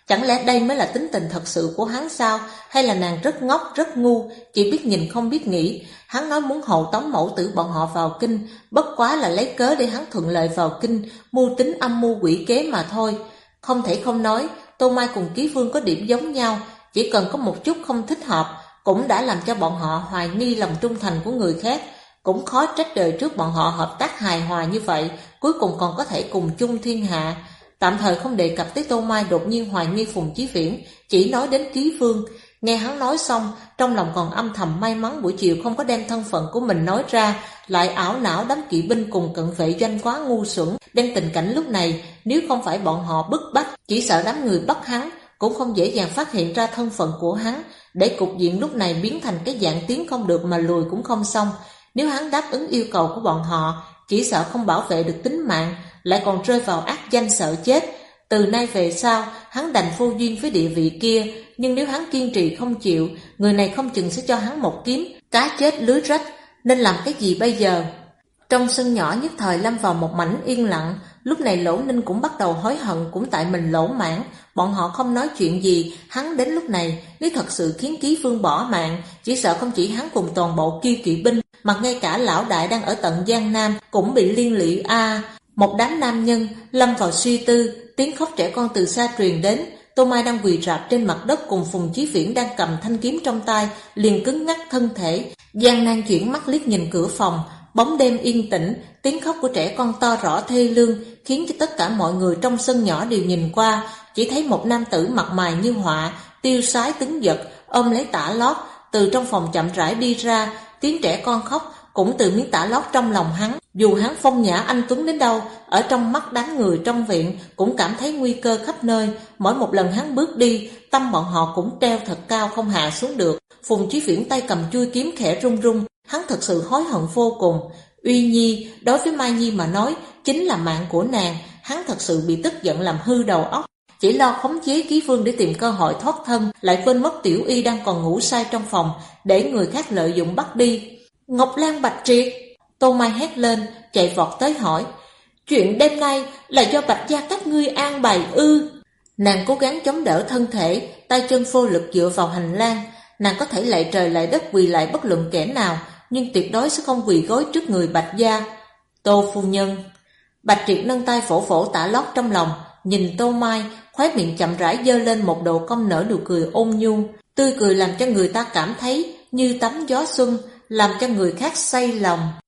Chẳng lẽ đây mới là tính tình thật sự của hắn sao? Hay là nàng rất ngốc, rất ngu, chỉ biết nhìn không biết nghĩ? Hắn nói muốn hộ tống mẫu tử bọn họ vào kinh, bất quá là lấy cớ để hắn thuận lợi vào kinh, mưu tính âm mưu quỷ kế mà thôi. Không thể không nói, Tô Mai cùng Ký Vương có điểm giống nhau, chỉ cần có một chút không thích hợp, cũng đã làm cho bọn họ hoài nghi lòng trung thành của người khác. Cũng khó trách đời trước bọn họ hợp tác hài hòa như vậy, cuối cùng còn có thể cùng chung thiên hạ. Tạm thời không đề cập tới Tô Mai đột nhiên hoài nghi Phùng Chí Viễn, chỉ nói đến Ký Vương. Nghe hắn nói xong, trong lòng còn âm thầm may mắn buổi chiều không có đem thân phận của mình nói ra, lại ảo não đám kỵ binh cùng cận vệ doanh quá ngu xuẩn. Đem tình cảnh lúc này, nếu không phải bọn họ bức bách, chỉ sợ đám người bắt hắn, cũng không dễ dàng phát hiện ra thân phận của hắn, để cục diện lúc này biến thành cái dạng tiến không được mà lùi cũng không xong. Nếu hắn đáp ứng yêu cầu của bọn họ, chỉ sợ không bảo vệ được tính mạng, lại còn rơi vào ác danh sợ chết. Từ nay về sau, hắn đành vô duyên với địa vị kia, nhưng nếu hắn kiên trì không chịu, người này không chừng sẽ cho hắn một kiếm, cá chết lưới rách. Nên làm cái gì bây giờ? Trong sân nhỏ nhất thời lâm vào một mảnh yên lặng. Lúc này Lỗ Ninh cũng bắt đầu hối hận, cũng tại mình lỗ mãng. Bọn họ không nói chuyện gì, hắn đến lúc này nếu thật sự khiến Ký Vương bỏ mạng, chỉ sợ không chỉ hắn cùng toàn bộ Kiêu kỵ binh, mà ngay cả lão đại đang ở tận Giang Nam cũng bị liên lụy a. Một đám nam nhân lâm vào suy tư, tiếng khóc trẻ con từ xa truyền đến. Tô Mai đang quỳ rạp trên mặt đất cùng Phùng Chí Viễn đang cầm thanh kiếm trong tay, liền cứng ngắc thân thể, gian nan chuyển mắt liếc nhìn cửa phòng. Bóng đêm yên tĩnh, tiếng khóc của trẻ con to rõ thê lương, khiến cho tất cả mọi người trong sân nhỏ đều nhìn qua, chỉ thấy một nam tử mặt mày như họa, tiêu sái tuấn giật, ôm lấy tả lót, từ trong phòng chậm rãi đi ra. Tiếng trẻ con khóc cũng từ miếng tả lót trong lòng hắn. Dù hắn phong nhã anh tuấn đến đâu, ở trong mắt đám người trong viện cũng cảm thấy nguy cơ khắp nơi. Mỗi một lần hắn bước đi, tâm bọn họ cũng treo thật cao không hạ xuống được. Phùng Chí Viễn tay cầm chuôi kiếm khẽ run run, hắn thật sự hối hận vô cùng. Uy Nhi đối với Mai Nhi mà nói chính là mạng của nàng, hắn thật sự bị tức giận làm hư đầu óc, chỉ lo khống chế Ký Vương để tìm cơ hội thoát thân, lại quên mất Tiểu Y đang còn ngủ say trong phòng, để người khác lợi dụng bắt đi. Ngọc Lan Bạch Triệt! Tô Mai hét lên, chạy vọt tới hỏi, chuyện đêm nay là do Bạch gia các ngươi an bày ư? Nàng cố gắng chống đỡ thân thể, tay chân vô lực dựa vào hành lang. Nàng có thể lạy trời lạy đất quỳ lại bất luận kẻ nào, nhưng tuyệt đối sẽ không quỳ gối trước người Bạch gia. Tô phu nhân. Bạch Triệt nâng tay phổ phổ tả lót trong lòng, nhìn Tô Mai, khóe miệng chậm rãi giơ lên một độ cong nở nụ cười ôn nhu, tươi cười làm cho người ta cảm thấy như tắm gió xuân, làm cho người khác say lòng.